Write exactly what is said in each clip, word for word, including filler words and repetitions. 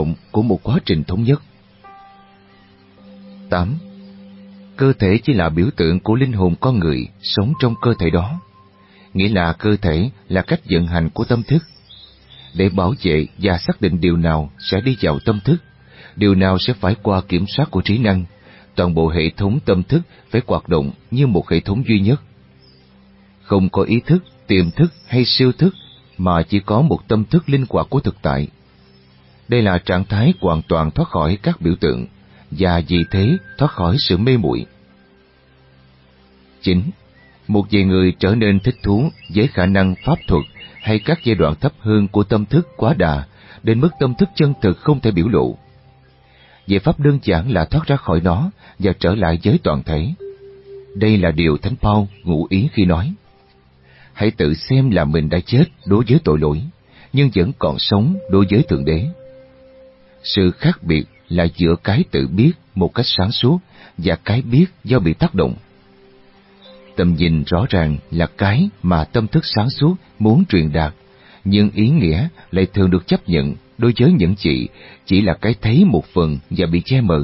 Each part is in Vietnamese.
động của một quá trình thống nhất. tám. Cơ thể chỉ là biểu tượng của linh hồn con người sống trong cơ thể đó, nghĩa là cơ thể là cách vận hành của tâm thức. Để bảo vệ và xác định điều nào sẽ đi vào tâm thức, điều nào sẽ phải qua kiểm soát của trí năng, toàn bộ hệ thống tâm thức phải hoạt động như một hệ thống duy nhất. Không có ý thức, tiềm thức hay siêu thức, mà chỉ có một tâm thức linh hoạt của thực tại. Đây là trạng thái hoàn toàn thoát khỏi các biểu tượng, và vì thế thoát khỏi sự mê muội. chín. Một vài người trở nên thích thú với khả năng pháp thuật hay các giai đoạn thấp hơn của tâm thức quá đà, đến mức tâm thức chân thực không thể biểu lộ. Giải pháp đơn giản là thoát ra khỏi nó và trở lại với toàn thể. Đây là điều Thánh Paul ngụ ý khi nói: hãy tự xem là mình đã chết đối với tội lỗi, nhưng vẫn còn sống đối với Thượng Đế. Sự khác biệt là giữa cái tự biết một cách sáng suốt và cái biết do bị tác động. Tầm nhìn rõ ràng là cái mà tâm thức sáng suốt muốn truyền đạt, nhưng ý nghĩa lại thường được chấp nhận đối với những chị chỉ là cái thấy một phần và bị che mờ.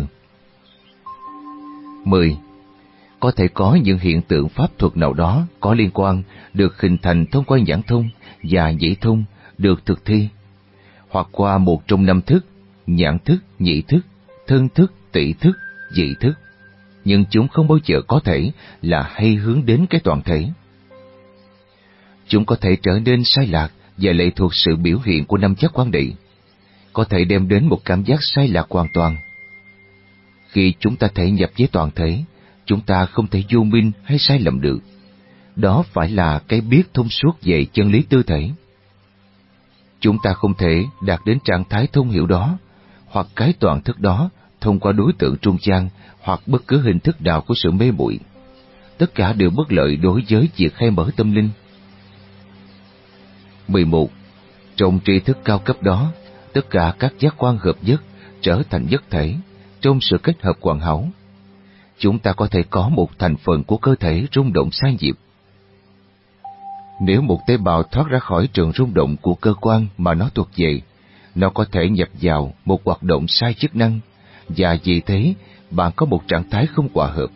mười. Có thể có những hiện tượng pháp thuật nào đó có liên quan được hình thành thông qua nhãn thông và nhĩ thông được thực thi, hoặc qua một trong năm thức: nhãn thức, nhĩ thức, thân thức, tỷ thức, dị thức, nhưng chúng không bao giờ có thể là hay hướng đến cái toàn thể. Chúng có thể trở nên sai lạc và lệ thuộc sự biểu hiện của năm giác quan địa, có thể đem đến một cảm giác sai lạc hoàn toàn. Khi chúng ta thể nhập với toàn thể, chúng ta không thể vô minh hay sai lầm được. Đó phải là cái biết thông suốt về chân lý tư thể. Chúng ta không thể đạt đến trạng thái thông hiểu đó, hoặc cái toàn thức đó, thông qua đối tượng trung gian hoặc bất cứ hình thức nào của sự mê muội. Tất cả đều bất lợi đối với việc khai mở tâm linh. mười một. Trong tri thức cao cấp đó, tất cả các giác quan hợp nhất trở thành nhất thể trong sự kết hợp hoàn hảo. Chúng ta có thể có một thành phần của cơ thể rung động sai nhịp. Nếu một tế bào thoát ra khỏi trường rung động của cơ quan mà nó thuộc về, nó có thể nhập vào một hoạt động sai chức năng, và vì thế bạn có một trạng thái không hòa hợp.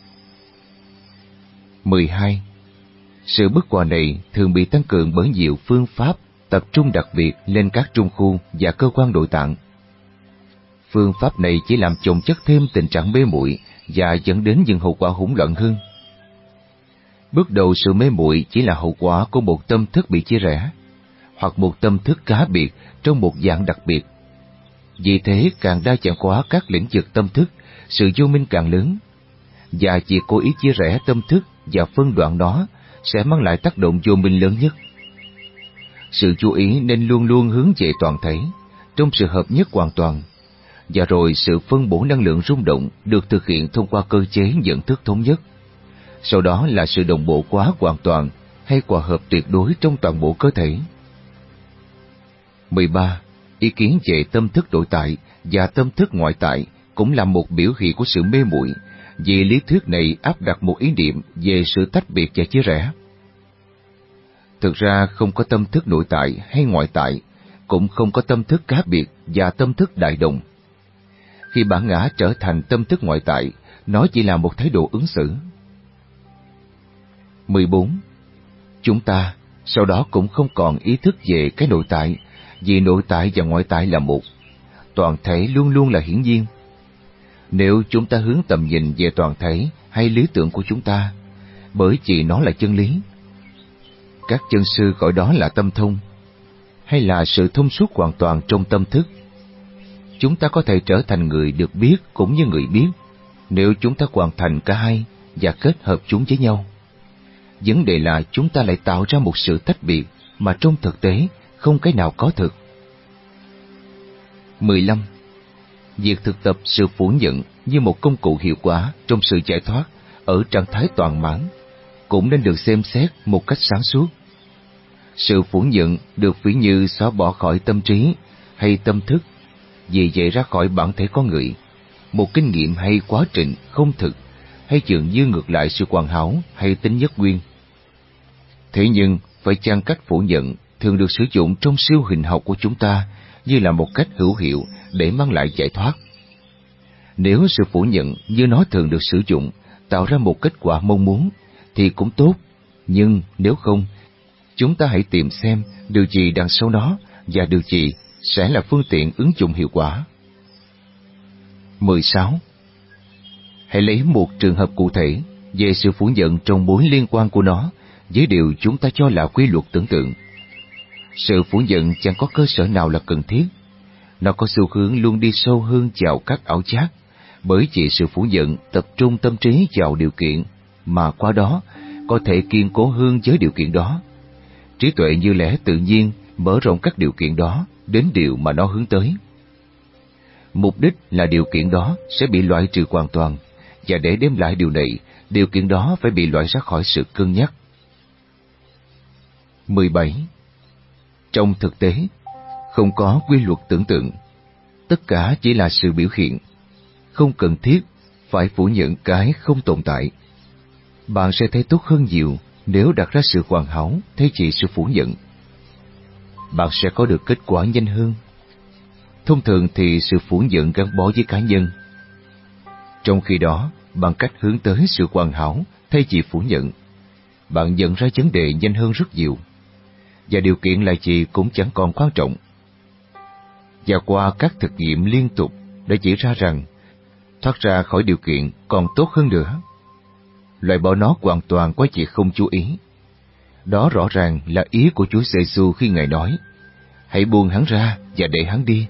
mười hai. Sự bất hòa này thường bị tăng cường bởi nhiều phương pháp tập trung đặc biệt lên các trung khu và cơ quan nội tạng. Phương pháp này chỉ làm chồng chất thêm tình trạng mê muội và dẫn đến những hậu quả hỗn loạn hơn. Bước đầu sự mê muội chỉ là hậu quả của một tâm thức bị chia rẽ, hoặc một tâm thức cá biệt trong một dạng đặc biệt. Vì thế càng đa dạng hóa các lĩnh vực tâm thức, sự vô minh càng lớn, và việc cố ý chia rẽ tâm thức và phân đoạn nó sẽ mang lại tác động vô minh lớn nhất. Sự chú ý nên luôn luôn hướng về toàn thể, trong sự hợp nhất hoàn toàn, và rồi sự phân bổ năng lượng rung động được thực hiện thông qua cơ chế nhận thức thống nhất. Sau đó là sự đồng bộ hóa hoàn toàn hay hòa hợp tuyệt đối trong toàn bộ cơ thể. mười ba. Ý kiến về tâm thức nội tại và tâm thức ngoại tại cũng là một biểu hiện của sự mê muội, vì lý thuyết này áp đặt một ý niệm về sự tách biệt và chia rẽ. Thực ra không có tâm thức nội tại hay ngoại tại, cũng không có tâm thức cá biệt và tâm thức đại đồng. Khi bản ngã trở thành tâm thức ngoại tại, nó chỉ là một thái độ ứng xử. mười bốn. Chúng ta sau đó cũng không còn ý thức về cái nội tại, vì nội tại và ngoại tại là một. Toàn thể luôn luôn là hiển nhiên. Nếu chúng ta hướng tầm nhìn về toàn thể hay lý tưởng của chúng ta, bởi vì nó là chân lý, các chân sư gọi đó là tâm thông, hay là sự thông suốt hoàn toàn trong tâm thức, chúng ta có thể trở thành người được biết cũng như người biết, nếu chúng ta hoàn thành cả hai và kết hợp chúng với nhau. Vấn đề là chúng ta lại tạo ra một sự tách biệt mà trong thực tế không cái nào có thực. mười lăm. Việc thực tập sự phủ nhận như một công cụ hiệu quả trong sự giải thoát ở trạng thái toàn mãn cũng nên được xem xét một cách sáng suốt. Sự phủ nhận được ví như xóa bỏ khỏi tâm trí hay tâm thức, vì vậy ra khỏi bản thể con người, một kinh nghiệm hay quá trình không thực, hay dường như ngược lại sự hoàn hảo hay tính nhất nguyên. Thế nhưng, phải chăng cách phủ nhận thường được sử dụng trong siêu hình học của chúng ta như là một cách hữu hiệu để mang lại giải thoát. Nếu sự phủ nhận như nó thường được sử dụng tạo ra một kết quả mong muốn thì cũng tốt, nhưng nếu không, chúng ta hãy tìm xem điều gì đằng sau nó và điều gì sẽ là phương tiện ứng dụng hiệu quả. mười sáu. Hãy lấy một trường hợp cụ thể về sự phủ nhận trong mối liên quan của nó với điều chúng ta cho là quy luật tưởng tượng. Sự phủ nhận chẳng có cơ sở nào là cần thiết. Nó có xu hướng luôn đi sâu hơn vào các ảo giác, bởi vì sự phủ nhận tập trung tâm trí vào điều kiện, mà qua đó có thể kiên cố hơn với điều kiện đó. Trí tuệ như lẽ tự nhiên mở rộng các điều kiện đó đến điều mà nó hướng tới. Mục đích là điều kiện đó sẽ bị loại trừ hoàn toàn, và để đem lại điều này, điều kiện đó phải bị loại ra khỏi sự cân nhắc. mười bảy. Trong thực tế, không có quy luật tưởng tượng. Tất cả chỉ là sự biểu hiện. Không cần thiết phải phủ nhận cái không tồn tại. Bạn sẽ thấy tốt hơn nhiều nếu đặt ra sự hoàn hảo thay vì sự phủ nhận. Bạn sẽ có được kết quả nhanh hơn. Thông thường thì sự phủ nhận gắn bó với cá nhân. Trong khi đó, bằng cách hướng tới sự hoàn hảo thay vì phủ nhận, bạn nhận ra vấn đề nhanh hơn rất nhiều. Và điều kiện là gì cũng chẳng còn quan trọng. Và qua các thực nghiệm liên tục đã chỉ ra rằng thoát ra khỏi điều kiện còn tốt hơn nữa. Loại bỏ nó hoàn toàn qua việc không chú ý. Đó rõ ràng là ý của Chúa Giêsu khi Ngài nói: hãy buông hắn ra và để hắn đi.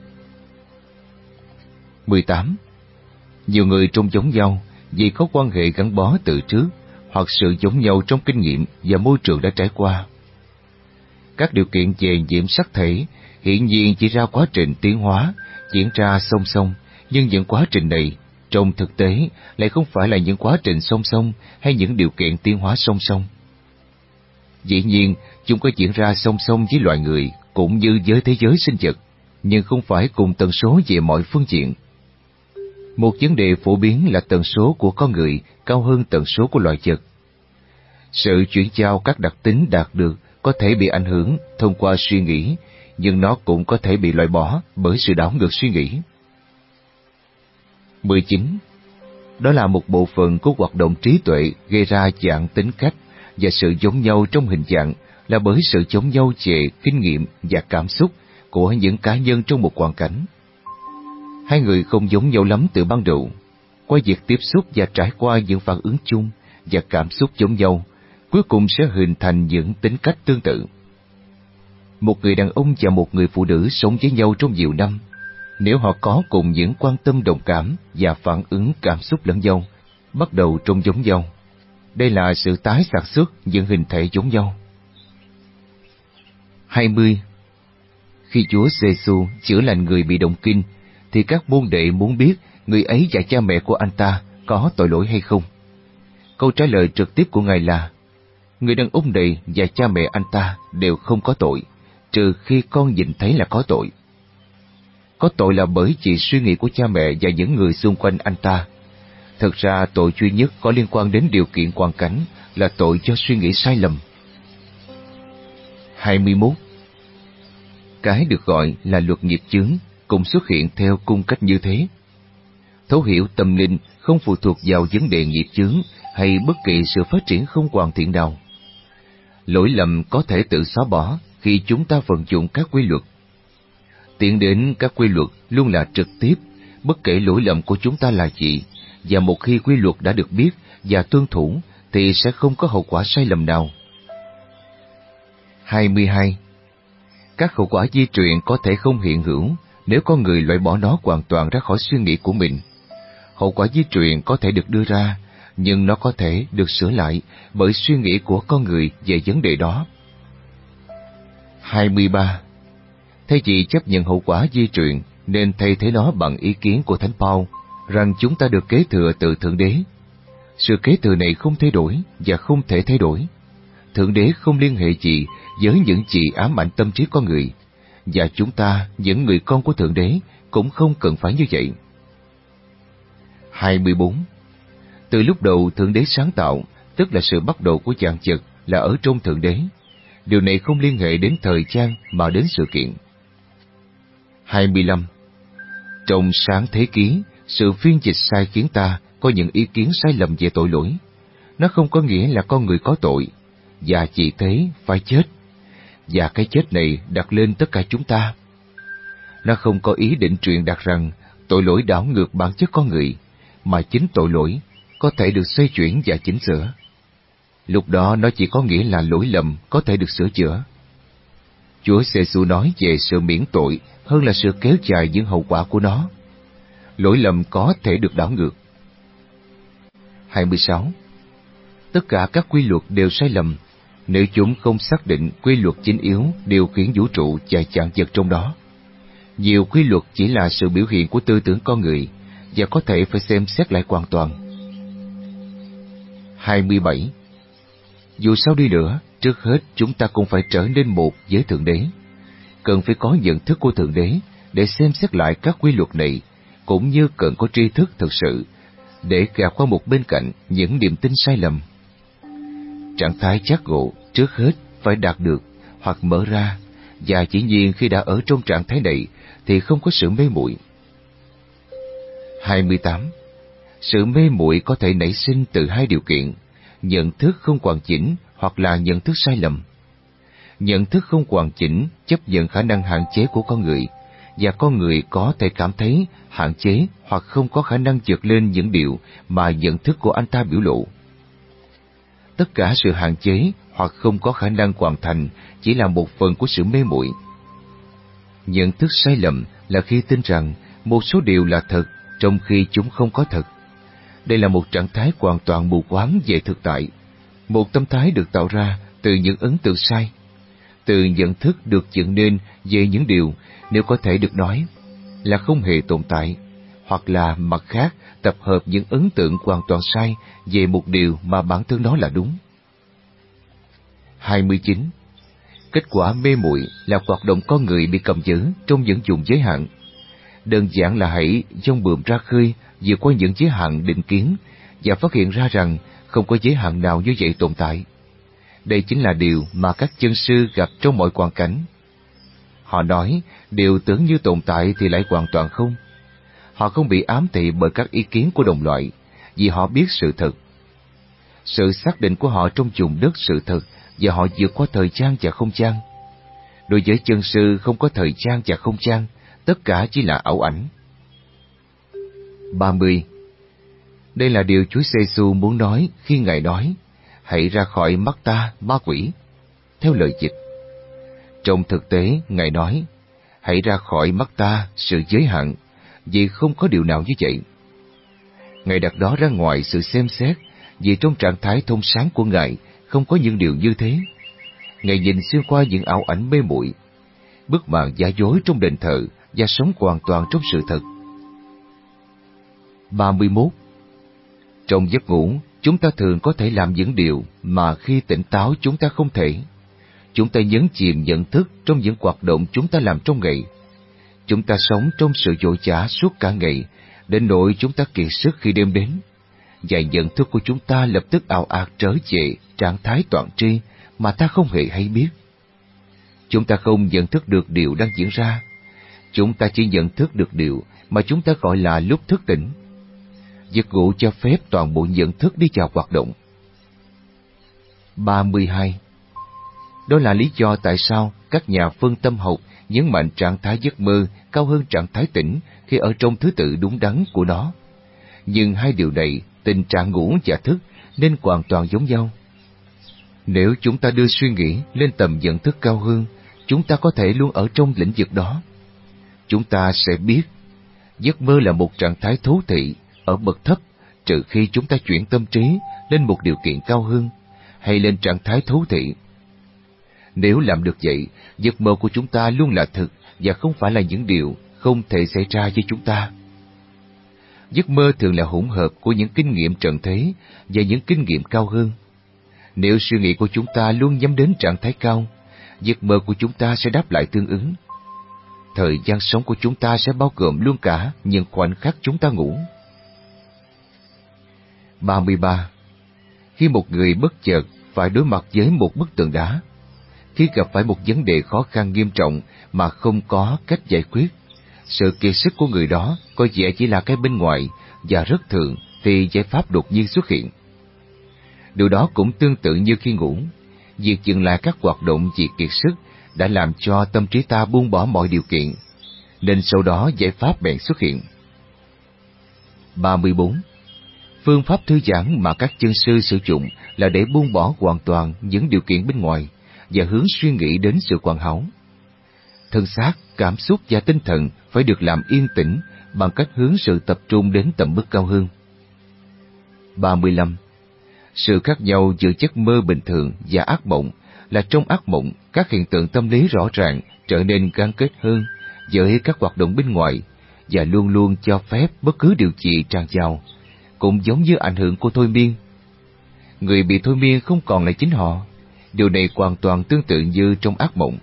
mười tám. Nhiều người trong giống nhau vì có quan hệ gắn bó từ trước hoặc sự giống nhau trong kinh nghiệm và môi trường đã trải qua. Các điều kiện về nhiễm sắc thể hiển nhiên chỉ ra quá trình tiến hóa diễn ra song song, nhưng những quá trình này trong thực tế lại không phải là những quá trình song song hay những điều kiện tiến hóa song song. Dĩ nhiên, chúng có diễn ra song song với loài người cũng như với thế giới sinh vật, nhưng không phải cùng tần số về mọi phương diện. Một vấn đề phổ biến là tần số của con người cao hơn tần số của loài vật. Sự chuyển giao các đặc tính đạt được có thể bị ảnh hưởng thông qua suy nghĩ, nhưng nó cũng có thể bị loại bỏ bởi sự đảo ngược suy nghĩ. mười chín. Đó là một bộ phận của hoạt động trí tuệ gây ra dạng tính cách, và sự giống nhau trong hình dạng là bởi sự giống nhau về kinh nghiệm và cảm xúc của những cá nhân trong một hoàn cảnh. Hai người không giống nhau lắm từ ban đầu. Qua việc tiếp xúc và trải qua những phản ứng chung và cảm xúc giống nhau, cuối cùng sẽ hình thành những tính cách tương tự. Một người đàn ông và một người phụ nữ sống với nhau trong nhiều năm. Nếu họ có cùng những quan tâm đồng cảm và phản ứng cảm xúc lẫn nhau, bắt đầu trông giống nhau, đây là sự tái sản xuất những hình thể giống nhau. hai mươi. Khi Chúa Giêsu chữa lành người bị động kinh, thì các môn đệ muốn biết người ấy và cha mẹ của anh ta có tội lỗi hay không. Câu trả lời trực tiếp của Ngài là: người đàn ông này và cha mẹ anh ta đều không có tội, trừ khi con nhìn thấy là có tội. Có tội là bởi vì suy nghĩ của cha mẹ và những người xung quanh anh ta. Thực ra tội duy nhất có liên quan đến điều kiện hoàn cảnh là tội do suy nghĩ sai lầm. hai mươi mốt. Cái được gọi là luật nghiệp chướng cũng xuất hiện theo cung cách như thế. Thấu hiểu tâm linh không phụ thuộc vào vấn đề nghiệp chướng hay bất kỳ sự phát triển không hoàn thiện nào. Lỗi lầm có thể tự xóa bỏ khi chúng ta vận dụng các quy luật. Tiến đến các quy luật luôn là trực tiếp, bất kể lỗi lầm của chúng ta là gì, và một khi quy luật đã được biết và tuân thủ thì sẽ không có hậu quả sai lầm nào. hai mươi hai. Các hậu quả di truyền có thể không hiện hữu nếu con người loại bỏ nó hoàn toàn ra khỏi suy nghĩ của mình. Hậu quả di truyền có thể được đưa ra, nhưng nó có thể được sửa lại bởi suy nghĩ của con người về vấn đề đó. hai mươi ba. Thay vì chấp nhận hậu quả di truyền, nên thay thế nó bằng ý kiến của Thánh Paul rằng chúng ta được kế thừa từ Thượng Đế. Sự kế thừa này không thay đổi và không thể thay đổi. Thượng Đế không liên hệ gì với những gì ám ảnh tâm trí con người, và chúng ta, những người con của Thượng Đế, cũng không cần phải như vậy. hai mươi bốn. Từ lúc đầu Thượng Đế sáng tạo, tức là sự bắt đầu của vạn vật là ở trong Thượng Đế. Điều này không liên hệ đến thời gian mà đến sự kiện. hai mươi lăm. Trong Sáng Thế Ký, sự phiên dịch sai khiến ta có những ý kiến sai lầm về tội lỗi. Nó không có nghĩa là con người có tội, và chỉ thế phải chết, và cái chết này đặt lên tất cả chúng ta. Nó không có ý định truyền đạt rằng tội lỗi đảo ngược bản chất con người, mà chính tội lỗi có thể được xoay chuyển và chỉnh sửa. Lúc đó nó chỉ có nghĩa là lỗi lầm có thể được sửa chữa. Chúa Giêsu nói về sự miễn tội hơn là sự kéo dài những hậu quả của nó. Lỗi lầm có thể được đảo ngược. hai mươi sáu. Tất cả các quy luật đều sai lầm nếu chúng không xác định quy luật chính yếu điều khiển vũ trụ và vạn vật trong đó. Nhiều quy luật chỉ là sự biểu hiện của tư tưởng con người và có thể phải xem xét lại hoàn toàn. hai mươi bảy. Dù sao đi nữa, trước hết chúng ta cũng phải trở nên một với Thượng Đế. Cần phải có nhận thức của Thượng Đế để xem xét lại các quy luật này, cũng như cần có tri thức thực sự để gạt qua một bên cạnh những niềm tin sai lầm. Trạng thái giác ngộ trước hết phải đạt được hoặc mở ra, và chỉ nhiên khi đã ở trong trạng thái này thì không có sự mê muội. hai mươi tám. Sự mê muội có thể nảy sinh từ hai điều kiện: nhận thức không hoàn chỉnh hoặc là nhận thức sai lầm. Nhận thức không hoàn chỉnh chấp nhận khả năng hạn chế của con người, và con người có thể cảm thấy hạn chế hoặc không có khả năng vượt lên những điều mà nhận thức của anh ta biểu lộ. Tất cả sự hạn chế hoặc không có khả năng hoàn thành chỉ là một phần của sự mê muội. Nhận thức sai lầm là khi tin rằng một số điều là thật trong khi chúng không có thật. Đây là một trạng thái hoàn toàn mù quáng về thực tại, một tâm thái được tạo ra từ những ấn tượng sai, từ nhận thức được dựng nên về những điều, nếu có thể được nói, là không hề tồn tại, hoặc là mặt khác tập hợp những ấn tượng hoàn toàn sai về một điều mà bản thân đó là đúng. hai mươi chín. Kết quả mê muội là hoạt động con người bị cầm giữ trong những vùng giới hạn. Đơn giản là hãy dông bườm ra khơi vượt qua những giới hạn định kiến và phát hiện ra rằng không có giới hạn nào như vậy tồn tại. Đây chính là điều mà các chân sư gặp trong mọi hoàn cảnh. Họ nói điều tưởng như tồn tại thì lại hoàn toàn không. Họ không bị ám thị bởi các ý kiến của đồng loại, vì họ biết sự thật. Sự xác định của họ trong vùng đất sự thật, và họ vượt qua thời gian và không gian. Đối với chân sư không có thời gian và không gian, tất cả chỉ là ảo ảnh. ba mươi. Đây là điều Chúa Giêsu muốn nói khi Ngài nói: hãy ra khỏi mắt ta, ma quỷ. Theo lời dịch. Trong thực tế, Ngài nói: hãy ra khỏi mắt ta, sự giới hạn, vì không có điều nào như vậy. Ngài đặt đó ra ngoài sự xem xét, vì trong trạng thái thông sáng của Ngài không có những điều như thế. Ngài nhìn xuyên qua những ảo ảnh mê muội, bức màn giả dối trong đền thờ, và sống hoàn toàn trong sự thật. ba mươi mốt. Trong giấc ngủ, chúng ta thường có thể làm những điều mà khi tỉnh táo chúng ta không thể. Chúng ta nhấn chìm nhận thức trong những hoạt động chúng ta làm trong ngày. Chúng ta sống trong sự vội vã suốt cả ngày, đến nỗi chúng ta kiệt sức khi đêm đến. Và nhận thức của chúng ta lập tức ào ạt trở về trạng thái toàn tri mà ta không hề hay biết. Chúng ta không nhận thức được điều đang diễn ra. Chúng ta chỉ nhận thức được điều mà chúng ta gọi là lúc thức tỉnh. Giấc ngủ cho phép toàn bộ nhận thức đi vào hoạt động. ba mươi hai. Đó là lý do tại sao các nhà phân tâm học nhấn mạnh trạng thái giấc mơ cao hơn trạng thái tỉnh khi ở trong thứ tự đúng đắn của nó. Nhưng hai điều này, tình trạng ngủ và thức, nên hoàn toàn giống nhau. Nếu chúng ta đưa suy nghĩ lên tầm nhận thức cao hơn, chúng ta có thể luôn ở trong lĩnh vực đó. Chúng ta sẽ biết giấc mơ là một trạng thái thú thị ở bậc thấp, trừ khi chúng ta chuyển tâm trí lên một điều kiện cao hơn, hay lên trạng thái thú thị. Nếu làm được vậy, giấc mơ của chúng ta luôn là thực và không phải là những điều không thể xảy ra với chúng ta. Giấc mơ thường là hỗn hợp của những kinh nghiệm trần thế và những kinh nghiệm cao hơn. Nếu suy nghĩ của chúng ta luôn nhắm đến trạng thái cao, giấc mơ của chúng ta sẽ đáp lại tương ứng. Thời gian sống của chúng ta sẽ bao gồm luôn cả những khoảnh khắc chúng ta ngủ. ba mươi ba. Khi một người bất chợt phải đối mặt với một bức tường đá, khi gặp phải một vấn đề khó khăn nghiêm trọng mà không có cách giải quyết, Sự kiệt sức của người đó có vẻ chỉ là cái bên ngoài, và rất thường thì giải pháp đột nhiên xuất hiện. Điều đó cũng tương tự như khi ngủ, việc dừng lại các hoạt động vì kiệt sức đã làm cho tâm trí ta buông bỏ mọi điều kiện, nên sau đó giải pháp bèn xuất hiện. ba mươi bốn. Phương pháp thư giãn mà các chân sư sử dụng là để buông bỏ hoàn toàn những điều kiện bên ngoài và hướng suy nghĩ đến sự hoàn hảo. Thân xác, cảm xúc và tinh thần phải được làm yên tĩnh bằng cách hướng sự tập trung đến tầm mức cao hơn. ba mươi lăm. Sự khác nhau giữa giấc mơ bình thường và ác mộng là trong ác mộng các hiện tượng tâm lý rõ ràng trở nên gắn kết hơn với các hoạt động bên ngoài và luôn luôn cho phép bất cứ điều gì tràn vào, cũng giống như ảnh hưởng của thôi miên. Người bị thôi miên không còn là chính họ. Điều này hoàn toàn tương tự như trong ác mộng.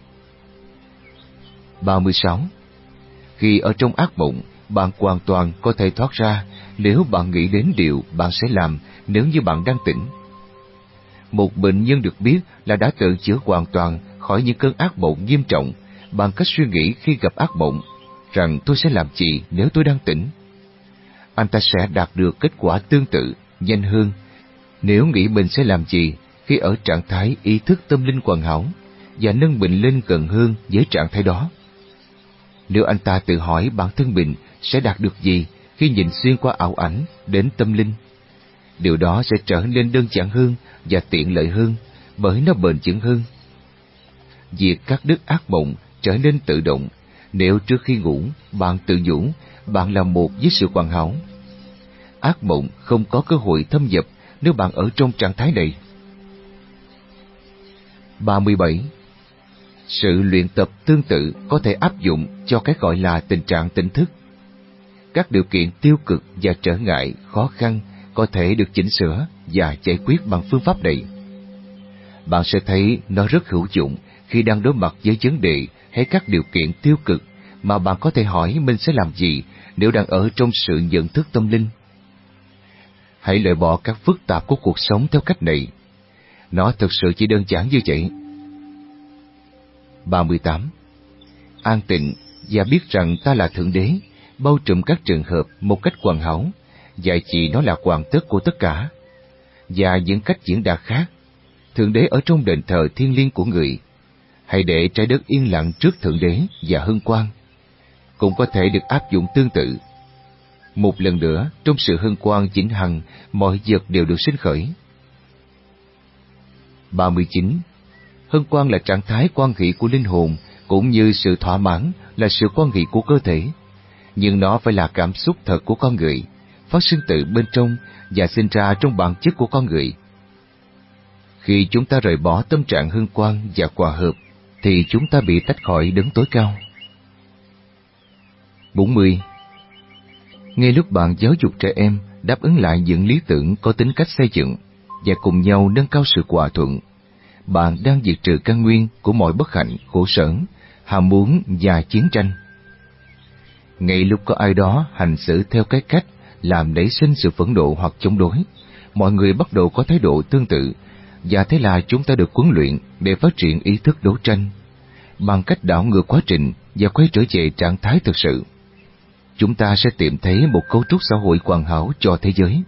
ba mươi sáu. Khi ở trong ác mộng, bạn hoàn toàn có thể thoát ra nếu bạn nghĩ đến điều bạn sẽ làm nếu như bạn đang tỉnh. Một bệnh nhân được biết là đã tự chữa hoàn toàn khỏi những cơn ác mộng nghiêm trọng bằng cách suy nghĩ khi gặp ác mộng rằng tôi sẽ làm gì nếu tôi đang tỉnh. Anh ta sẽ đạt được kết quả tương tự, nhanh hơn nếu nghĩ mình sẽ làm gì khi ở trạng thái ý thức tâm linh hoàn hảo và nâng mình lên gần hơn với trạng thái đó. Nếu anh ta tự hỏi bản thân mình sẽ đạt được gì khi nhìn xuyên qua ảo ảnh đến tâm linh, điều đó sẽ trở nên đơn giản hơn và tiện lợi hơn bởi nó bền vững hơn. Việc cắt đứt ác mộng trở nên tự động nếu trước khi ngủ bạn tự nhủ bạn là một với sự hoàn hảo. Ác mộng không có cơ hội thâm nhập nếu bạn ở trong trạng thái này. ba mươi bảy. Sự luyện tập tương tự có thể áp dụng cho cái gọi là tình trạng tỉnh thức. Các điều kiện tiêu cực và trở ngại, khó khăn có thể được chỉnh sửa và giải quyết bằng phương pháp này. Bạn sẽ thấy nó rất hữu dụng khi đang đối mặt với vấn đề hay các điều kiện tiêu cực mà bạn có thể hỏi mình sẽ làm gì nếu đang ở trong sự nhận thức tâm linh. Hãy loại bỏ các phức tạp của cuộc sống theo cách này. Nó thực sự chỉ đơn giản như vậy. ba mươi tám. An tịnh và biết rằng ta là Thượng Đế, bao trùm các trường hợp một cách hoàn hảo, dạy chỉ nó là hoàn tất của tất cả. Và những cách diễn đạt khác, Thượng Đế ở trong đền thờ thiêng liêng của người. Hãy để trái đất yên lặng trước Thượng Đế và hân hoan. Cũng có thể được áp dụng tương tự. Một lần nữa, trong sự hân hoan vĩnh hằng, mọi vật đều được sinh khởi. ba mươi chín. Hân hoan là trạng thái quan hệ của linh hồn, cũng như sự thỏa mãn là sự quan hệ của cơ thể. Nhưng nó phải là cảm xúc thật của con người, phát sinh từ bên trong và sinh ra trong bản chất của con người. Khi chúng ta rời bỏ tâm trạng hân hoan và hòa hợp, thì chúng ta bị tách khỏi đấng tối cao. bốn mươi. Ngay lúc bạn giáo dục trẻ em đáp ứng lại những lý tưởng có tính cách xây dựng và cùng nhau nâng cao sự hòa thuận, bạn đang diệt trừ căn nguyên của mọi bất hạnh, khổ sở, ham muốn và chiến tranh. Ngay lúc có ai đó hành xử theo cái cách làm nảy sinh sự phẫn nộ hoặc chống đối, mọi người bắt đầu có thái độ tương tự, và thế là chúng ta được huấn luyện để phát triển ý thức đấu tranh bằng cách đảo ngược quá trình và quay trở về trạng thái thực sự. Chúng ta sẽ tìm thấy một cấu trúc xã hội hoàn hảo cho thế giới.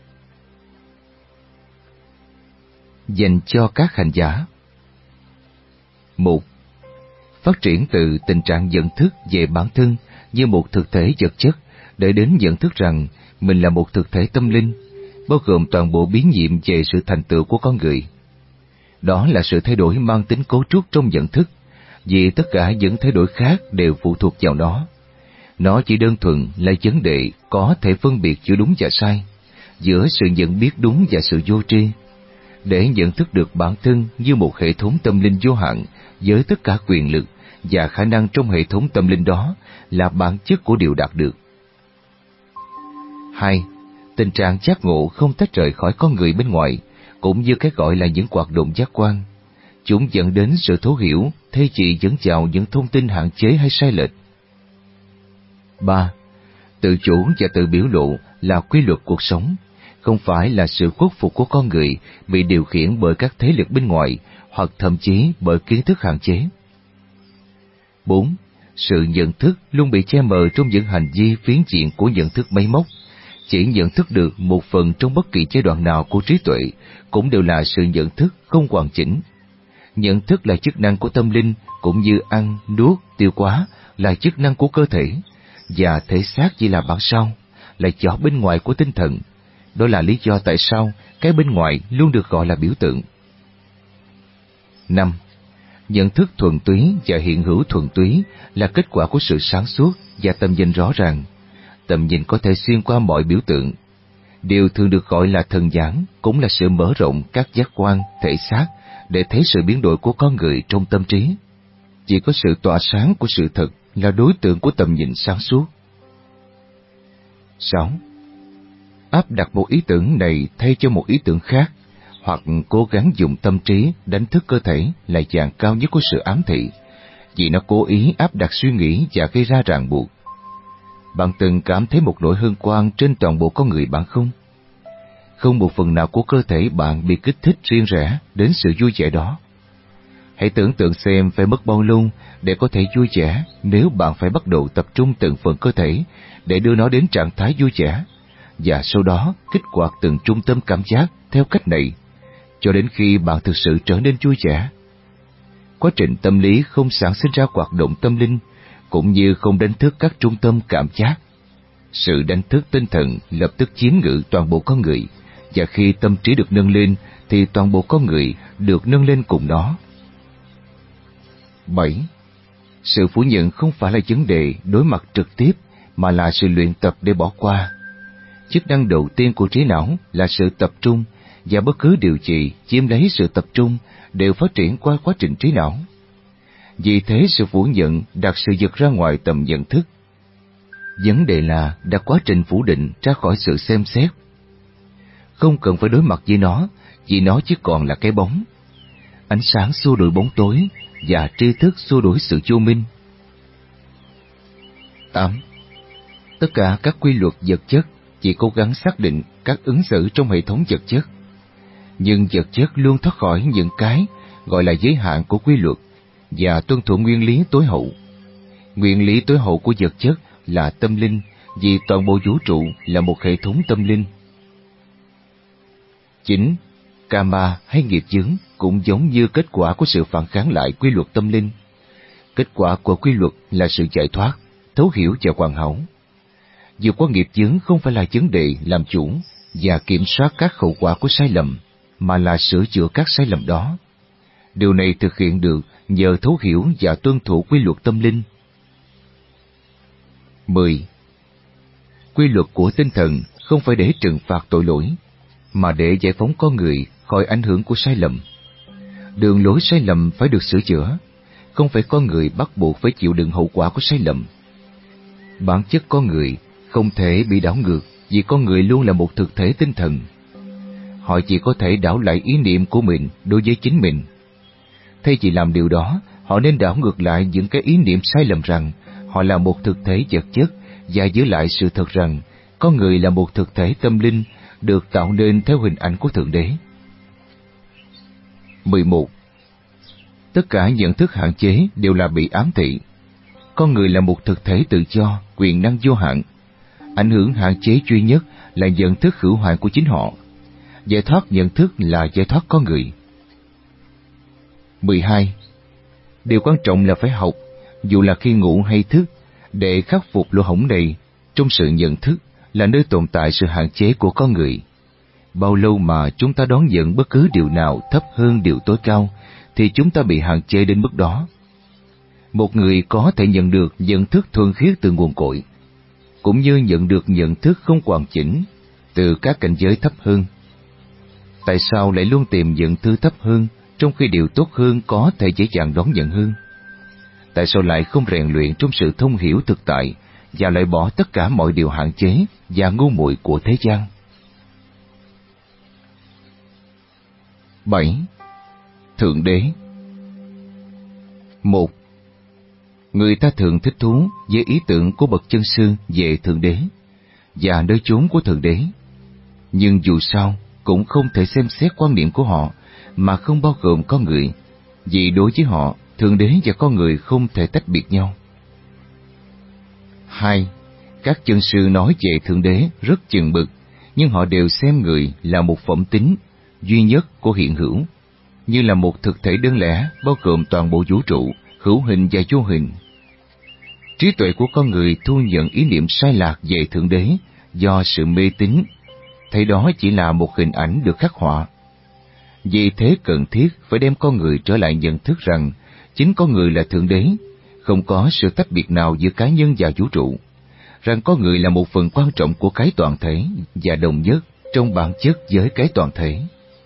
Dành cho các hành giả. Một. Phát triển từ tình trạng nhận thức về bản thân như một thực thể vật chất để đến nhận thức rằng mình là một thực thể tâm linh, bao gồm toàn bộ biến nhiệm về sự thành tựu của con người. Đó là sự thay đổi mang tính cấu trúc trong nhận thức, vì tất cả những thay đổi khác đều phụ thuộc vào nó. Nó chỉ đơn thuần là vấn đề có thể phân biệt giữa đúng và sai, giữa sự nhận biết đúng và sự vô tri. Để nhận thức được bản thân như một hệ thống tâm linh vô hạn với tất cả quyền lực và khả năng trong hệ thống tâm linh đó là bản chất của điều đạt được. Hai. Tình trạng giác ngộ không tách rời khỏi con người bên ngoài, cũng như cái gọi là những hoạt động giác quan. Chúng dẫn đến sự thấu hiểu thay vì dẫn vào những thông tin hạn chế hay sai lệch. Ba. Tự chủ và tự biểu lộ là quy luật cuộc sống, không phải là sự khuất phục của con người bị điều khiển bởi các thế lực bên ngoài hoặc thậm chí bởi kiến thức hạn chế. Bốn. Sự nhận thức luôn bị che mờ trong những hành vi phiến diện của nhận thức máy móc. Chỉ nhận thức được một phần trong bất kỳ giai đoạn nào của trí tuệ cũng đều là sự nhận thức không hoàn chỉnh. Nhận thức là chức năng của tâm linh, cũng như ăn, nuốt, tiêu hóa là chức năng của cơ thể, và thể xác chỉ là bản sao, là chỗ bên ngoài của tinh thần. Đó là lý do tại sao cái bên ngoài luôn được gọi là biểu tượng. năm. Nhận thức thuần túy và hiện hữu thuần túy là kết quả của sự sáng suốt và tầm nhìn rõ ràng. Tầm nhìn có thể xuyên qua mọi biểu tượng. Điều thường được gọi là thần nhãn cũng là sự mở rộng các giác quan, thể xác để thấy sự biến đổi của con người trong tâm trí. Chỉ có sự tỏa sáng của sự thật là đối tượng của tầm nhìn sáng suốt. sáu. Áp đặt một ý tưởng này thay cho một ý tưởng khác, hoặc cố gắng dùng tâm trí đánh thức cơ thể là dạng cao nhất của sự ám thị, vì nó cố ý áp đặt suy nghĩ và gây ra ràng buộc. Bạn từng cảm thấy một nỗi hân hoan trên toàn bộ con người bạn không? Không một phần nào của cơ thể bạn bị kích thích riêng rẽ đến sự vui vẻ đó. Hãy tưởng tượng xem phải mất bao lâu để có thể vui vẻ nếu bạn phải bắt đầu tập trung từng phần cơ thể để đưa nó đến trạng thái vui vẻ, và sau đó kích hoạt từng trung tâm cảm giác theo cách này, cho đến khi bạn thực sự trở nên vui vẻ. Quá trình tâm lý không sản sinh ra hoạt động tâm linh, cũng như không đánh thức các trung tâm cảm giác. Sự đánh thức tinh thần lập tức chiếm ngự toàn bộ con người, và khi tâm trí được nâng lên thì toàn bộ con người được nâng lên cùng nó. bảy. Sự phủ nhận không phải là vấn đề đối mặt trực tiếp, mà là sự luyện tập để bỏ qua. Chức năng đầu tiên của trí não là sự tập trung, và bất cứ điều gì chiếm lấy sự tập trung đều phát triển qua quá trình trí não. Vì thế sự phủ nhận đặt sự vật ra ngoài tầm nhận thức. Vấn đề là đặt quá trình phủ định ra khỏi sự xem xét. Không cần phải đối mặt với nó, vì nó chỉ còn là cái bóng. Ánh sáng xua đuổi bóng tối, và tri thức xua đuổi sự vô minh. tám. Tất cả các quy luật vật chất chỉ cố gắng xác định các ứng xử trong hệ thống vật chất. Nhưng vật chất luôn thoát khỏi những cái gọi là giới hạn của quy luật và tuân thủ nguyên lý tối hậu. Nguyên lý tối hậu của vật chất là tâm linh, vì toàn bộ vũ trụ là một hệ thống tâm linh. chín. Karma hay nghiệp chướng cũng giống như kết quả của sự phản kháng lại quy luật tâm linh. Kết quả của quy luật là sự giải thoát, thấu hiểu và hoàn hảo. Vượt qua nghiệp chướng không phải là vấn đề làm chủ và kiểm soát các hậu quả của sai lầm, mà là sửa chữa các sai lầm đó. Điều này thực hiện được nhờ thấu hiểu và tuân thủ quy luật tâm linh. mười. Quy luật của tinh thần không phải để trừng phạt tội lỗi, mà để giải phóng con người khỏi ảnh hưởng của sai lầm. Đường lối sai lầm phải được sửa chữa, không phải con người bắt buộc phải chịu đựng hậu quả của sai lầm. Bản chất con người không thể bị đảo ngược, vì con người luôn là một thực thể tinh thần. Họ chỉ có thể đảo lại ý niệm của mình đối với chính mình. Thay vì làm điều đó, họ nên đảo ngược lại những cái ý niệm sai lầm rằng họ là một thực thể vật chất, và giữ lại sự thật rằng con người là một thực thể tâm linh được tạo nên theo hình ảnh của Thượng Đế. mười một. Tất cả nhận thức hạn chế đều là bị ám thị. Con người là một thực thể tự do, quyền năng vô hạn. Ảnh hưởng hạn chế duy nhất là nhận thức hữu hạn của chính họ. Giải thoát nhận thức là giải thoát con người. mười hai. Điều quan trọng là phải học, dù là khi ngủ hay thức, để khắc phục lỗ hổng này. Trong sự nhận thức là nơi tồn tại sự hạn chế của con người. Bao lâu mà chúng ta đón nhận bất cứ điều nào thấp hơn điều tối cao, thì chúng ta bị hạn chế đến mức đó. Một người có thể nhận được nhận thức thuần khiết từ nguồn cội, cũng như nhận được nhận thức không hoàn chỉnh từ các cảnh giới thấp hơn. Tại sao lại luôn tìm những thứ thấp hơn, trong khi điều tốt hơn có thể dễ dàng đón nhận hơn? Tại sao lại không rèn luyện trong sự thông hiểu thực tại và loại bỏ tất cả mọi điều hạn chế và ngu muội của thế gian? bảy. Thượng Đế. một. Người ta thường thích thú với ý tưởng của bậc chân sư về Thượng Đế và nơi chốn của Thượng Đế. Nhưng dù sao cũng không thể xem xét quan niệm của họ mà không bao gồm con người, vì đối với họ, Thượng Đế và con người không thể tách biệt nhau. Hai, các chân sư nói về Thượng Đế rất chừng mực, nhưng họ đều xem người là một phẩm tính duy nhất của hiện hữu, như là một thực thể đơn lẻ bao gồm toàn bộ vũ trụ, hữu hình và vô hình. Trí tuệ của con người thu nhận ý niệm sai lạc về Thượng Đế do sự mê tín, thấy đó chỉ là một hình ảnh được khắc họa. Vì thế cần thiết phải đem con người trở lại nhận thức rằng chính con người là Thượng Đế, không có sự tách biệt nào giữa cá nhân và vũ trụ, rằng con người là một phần quan trọng của cái toàn thể và đồng nhất trong bản chất với cái toàn thể.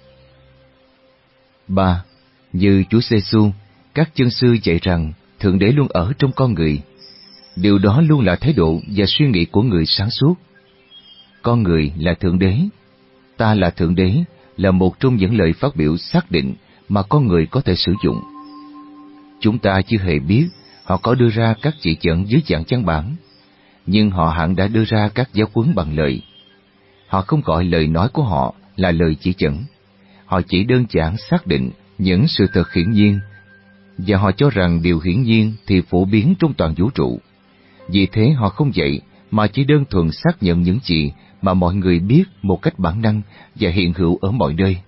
Ba, như Chúa Giêsu, các chân sư dạy rằng Thượng Đế luôn ở trong con người. Điều đó luôn là thái độ và suy nghĩ của người sáng suốt. Con người là Thượng Đế, ta là Thượng Đế là một trong những lời phát biểu xác định mà con người có thể sử dụng. Chúng ta chưa hề biết họ có đưa ra các chỉ dẫn dưới dạng văn bản, nhưng họ hẳn đã đưa ra các giáo huấn bằng lời. Họ không gọi lời nói của họ là lời chỉ dẫn. Họ chỉ đơn giản xác định những sự thật hiển nhiên, và họ cho rằng điều hiển nhiên thì phổ biến trong toàn vũ trụ. Vì thế họ không dạy, mà chỉ đơn thuần xác nhận những gì mà mọi người biết một cách bản năng và hiện hữu ở mọi nơi.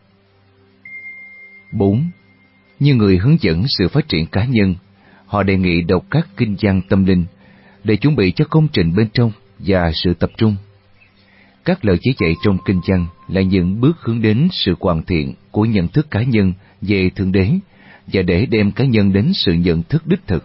Bốn, như người hướng dẫn sự phát triển cá nhân, họ đề nghị đọc các kinh văn tâm linh để chuẩn bị cho công trình bên trong và sự tập trung. Các lời chỉ dạy trong kinh văn là những bước hướng đến sự hoàn thiện của nhận thức cá nhân về Thượng Đế và để đem cá nhân đến sự nhận thức đích thực.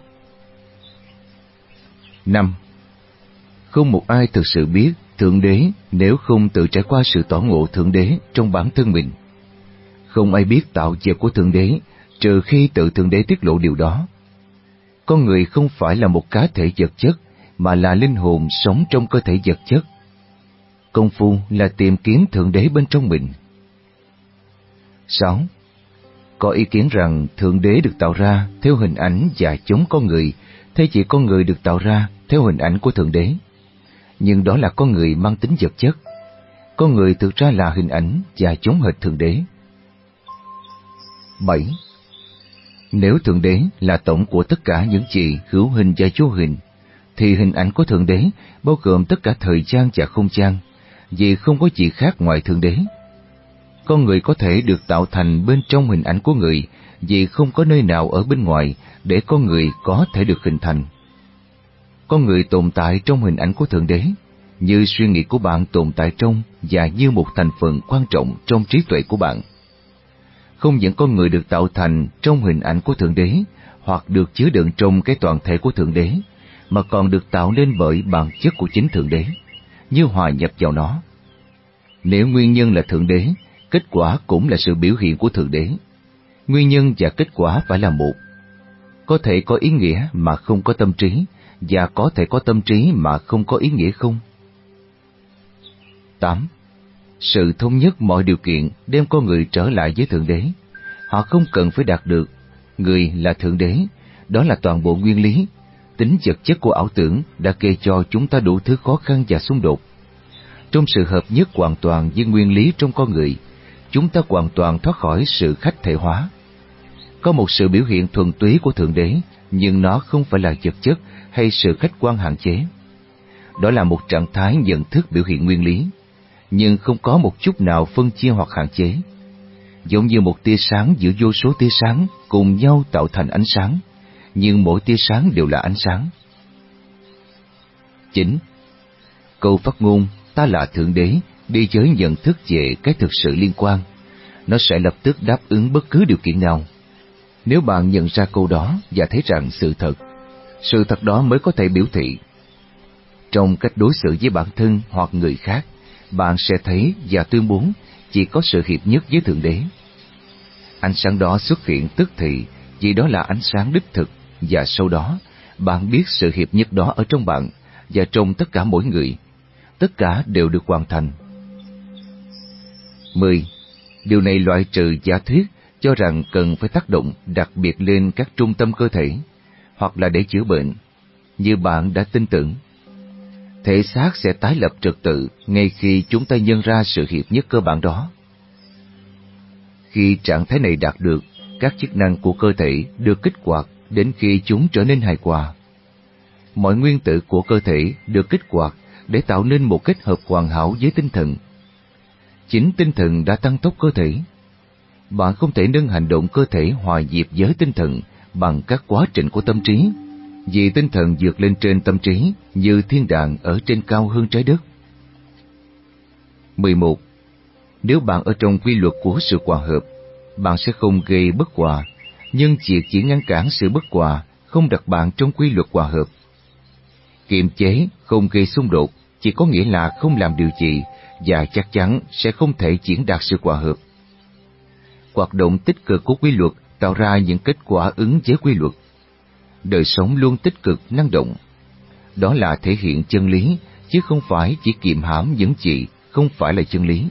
Năm, không một ai thực sự biết Thượng Đế nếu không tự trải qua sự tỏ ngộ Thượng Đế trong bản thân mình. Không ai biết tạo vật của Thượng Đế trừ khi tự Thượng Đế tiết lộ điều đó. Con người không phải là một cá thể vật chất, mà là linh hồn sống trong cơ thể vật chất. Công phu là tìm kiếm Thượng Đế bên trong mình. Sáu, có ý kiến rằng Thượng Đế được tạo ra theo hình ảnh và giống con người, thế chỉ con người được tạo ra theo hình ảnh của Thượng Đế. Nhưng đó là con người mang tính vật chất. Con người thực ra là hình ảnh và giống hệt Thượng Đế. Bảy, nếu Thượng Đế là tổng của tất cả những gì hữu hình và vô hình, thì hình ảnh của Thượng Đế bao gồm tất cả thời gian và không gian, vì không có gì khác ngoài Thượng Đế. Con người có thể được tạo thành bên trong hình ảnh của người, vì không có nơi nào ở bên ngoài để con người có thể được hình thành. Con người tồn tại trong hình ảnh của Thượng Đế, như suy nghĩ của bạn tồn tại trong và như một thành phần quan trọng trong trí tuệ của bạn. Không những con người được tạo thành trong hình ảnh của Thượng Đế, hoặc được chứa đựng trong cái toàn thể của Thượng Đế, mà còn được tạo nên bởi bản chất của chính Thượng Đế, như hòa nhập vào nó. Nếu nguyên nhân là Thượng Đế, kết quả cũng là sự biểu hiện của Thượng Đế. Nguyên nhân và kết quả phải là một. Có thể có ý nghĩa mà không có tâm trí, và có thể có tâm trí mà không có ý nghĩa không. Tám, sự thống nhất mọi điều kiện đem con người trở lại với Thượng Đế. Họ không cần phải đạt được người là Thượng Đế, đó là toàn bộ nguyên lý. Tính vật chất của ảo tưởng đã gây cho chúng ta đủ thứ khó khăn và xung đột. Trong sự hợp nhất hoàn toàn với nguyên lý trong con người, chúng ta hoàn toàn thoát khỏi sự khách thể hóa. Có một sự biểu hiện thuần túy của Thượng Đế, nhưng nó không phải là vật chất hay sự khách quan hạn chế. Đó là một trạng thái nhận thức biểu hiện nguyên lý, nhưng không có một chút nào phân chia hoặc hạn chế. Giống như một tia sáng giữa vô số tia sáng cùng nhau tạo thành ánh sáng, nhưng mỗi tia sáng đều là ánh sáng. Chín, câu phát ngôn ta là Thượng Đế đi với nhận thức về cái thực sự liên quan. Nó sẽ lập tức đáp ứng bất cứ điều kiện nào. Nếu bạn nhận ra câu đó và thấy rằng sự thật, sự thật đó mới có thể biểu thị. Trong cách đối xử với bản thân hoặc người khác, bạn sẽ thấy và tuyên bố chỉ có sự hiệp nhất với Thượng Đế. Ánh sáng đó xuất hiện tức thì vì đó là ánh sáng đích thực, và sau đó bạn biết sự hiệp nhất đó ở trong bạn và trong tất cả mỗi người. Tất cả đều được hoàn thành. Mười. Điều này loại trừ giả thuyết cho rằng cần phải tác động đặc biệt lên các trung tâm cơ thể, hoặc là để chữa bệnh, như bạn đã tin tưởng. Thể xác sẽ tái lập trật tự ngay khi chúng ta nhân ra sự hiệp nhất cơ bản đó. Khi trạng thái này đạt được, các chức năng của cơ thể được kích hoạt đến khi chúng trở nên hài hòa. Mọi nguyên tử của cơ thể được kích hoạt để tạo nên một kết hợp hoàn hảo với tinh thần. Chính tinh thần đã tăng tốc cơ thể. Bạn không thể nâng hành động cơ thể hòa nhịp với tinh thần bằng các quá trình của tâm trí, vì tinh thần vượt lên trên tâm trí như thiên đàng ở trên cao hơn trái đất. mười một. Nếu bạn ở trong quy luật của sự hòa hợp, bạn sẽ không gây bất hòa, nhưng việc chỉ ngăn cản sự bất hòa, không đặt bạn trong quy luật hòa hợp. Kiềm chế, không gây xung đột, chỉ có nghĩa là không làm điều gì, và chắc chắn sẽ không thể diễn đạt sự hòa hợp. Hoạt động tích cực của quy luật tạo ra những kết quả ứng với quy luật. Đời sống luôn tích cực, năng động. Đó là thể hiện chân lý, chứ không phải chỉ kiềm hãm những gì không phải là chân lý.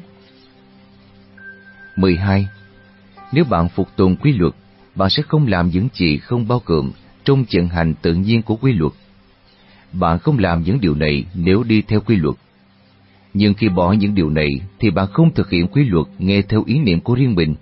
mười hai. Nếu bạn phục tùng quy luật, bạn sẽ không làm những gì không bao gồm trong vận hành tự nhiên của quy luật. Bạn không làm những điều này nếu đi theo quy luật. Nhưng khi bỏ những điều này thì bạn không thực hiện quy luật nghe theo ý niệm của riêng mình.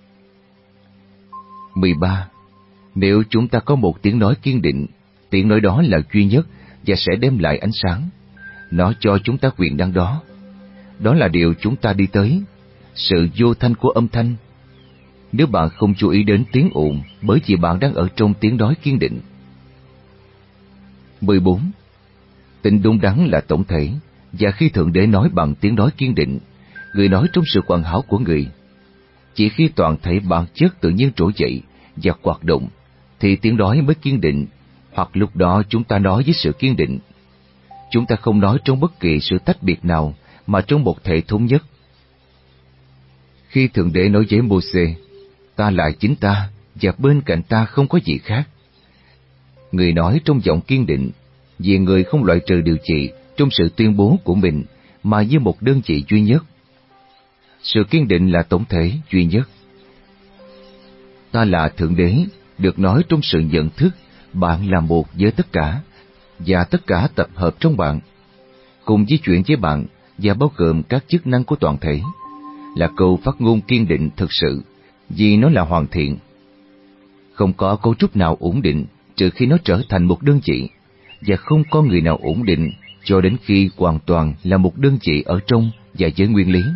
mười ba. Nếu chúng ta có một tiếng nói kiên định, tiếng nói đó là duy nhất và sẽ đem lại ánh sáng. Nó cho chúng ta quyền năng đó. Đó là điều chúng ta đi tới, sự vô thanh của âm thanh. Nếu bạn không chú ý đến tiếng ồn bởi vì bạn đang ở trong tiếng nói kiên định. mười bốn. Tính đúng đắn là tổng thể, và khi Thượng Đế nói bằng tiếng nói kiên định, người nói trong sự hoàn hảo của người. Chỉ khi toàn thể bản chất tự nhiên trỗi dậy và hoạt động, thì tiếng nói mới kiên định, hoặc lúc đó chúng ta nói với sự kiên định. Chúng ta không nói trong bất kỳ sự tách biệt nào, mà trong một thể thống nhất. Khi Thượng Đế nói với Mô-sê, ta là chính ta, và bên cạnh ta không có gì khác. Người nói trong giọng kiên định, vì người không loại trừ điều gì trong sự tuyên bố của mình, mà như một đơn vị duy nhất. Sự kiên định là tổng thể duy nhất. Ta là Thượng Đế, được nói trong sự nhận thức, bạn là một với tất cả, và tất cả tập hợp trong bạn, cùng di chuyển với bạn và bao gồm các chức năng của toàn thể, là câu phát ngôn kiên định thực sự, vì nó là hoàn thiện. Không có cấu trúc nào ổn định trừ khi nó trở thành một đơn vị, và không có người nào ổn định cho đến khi hoàn toàn là một đơn vị ở trong và với nguyên lý.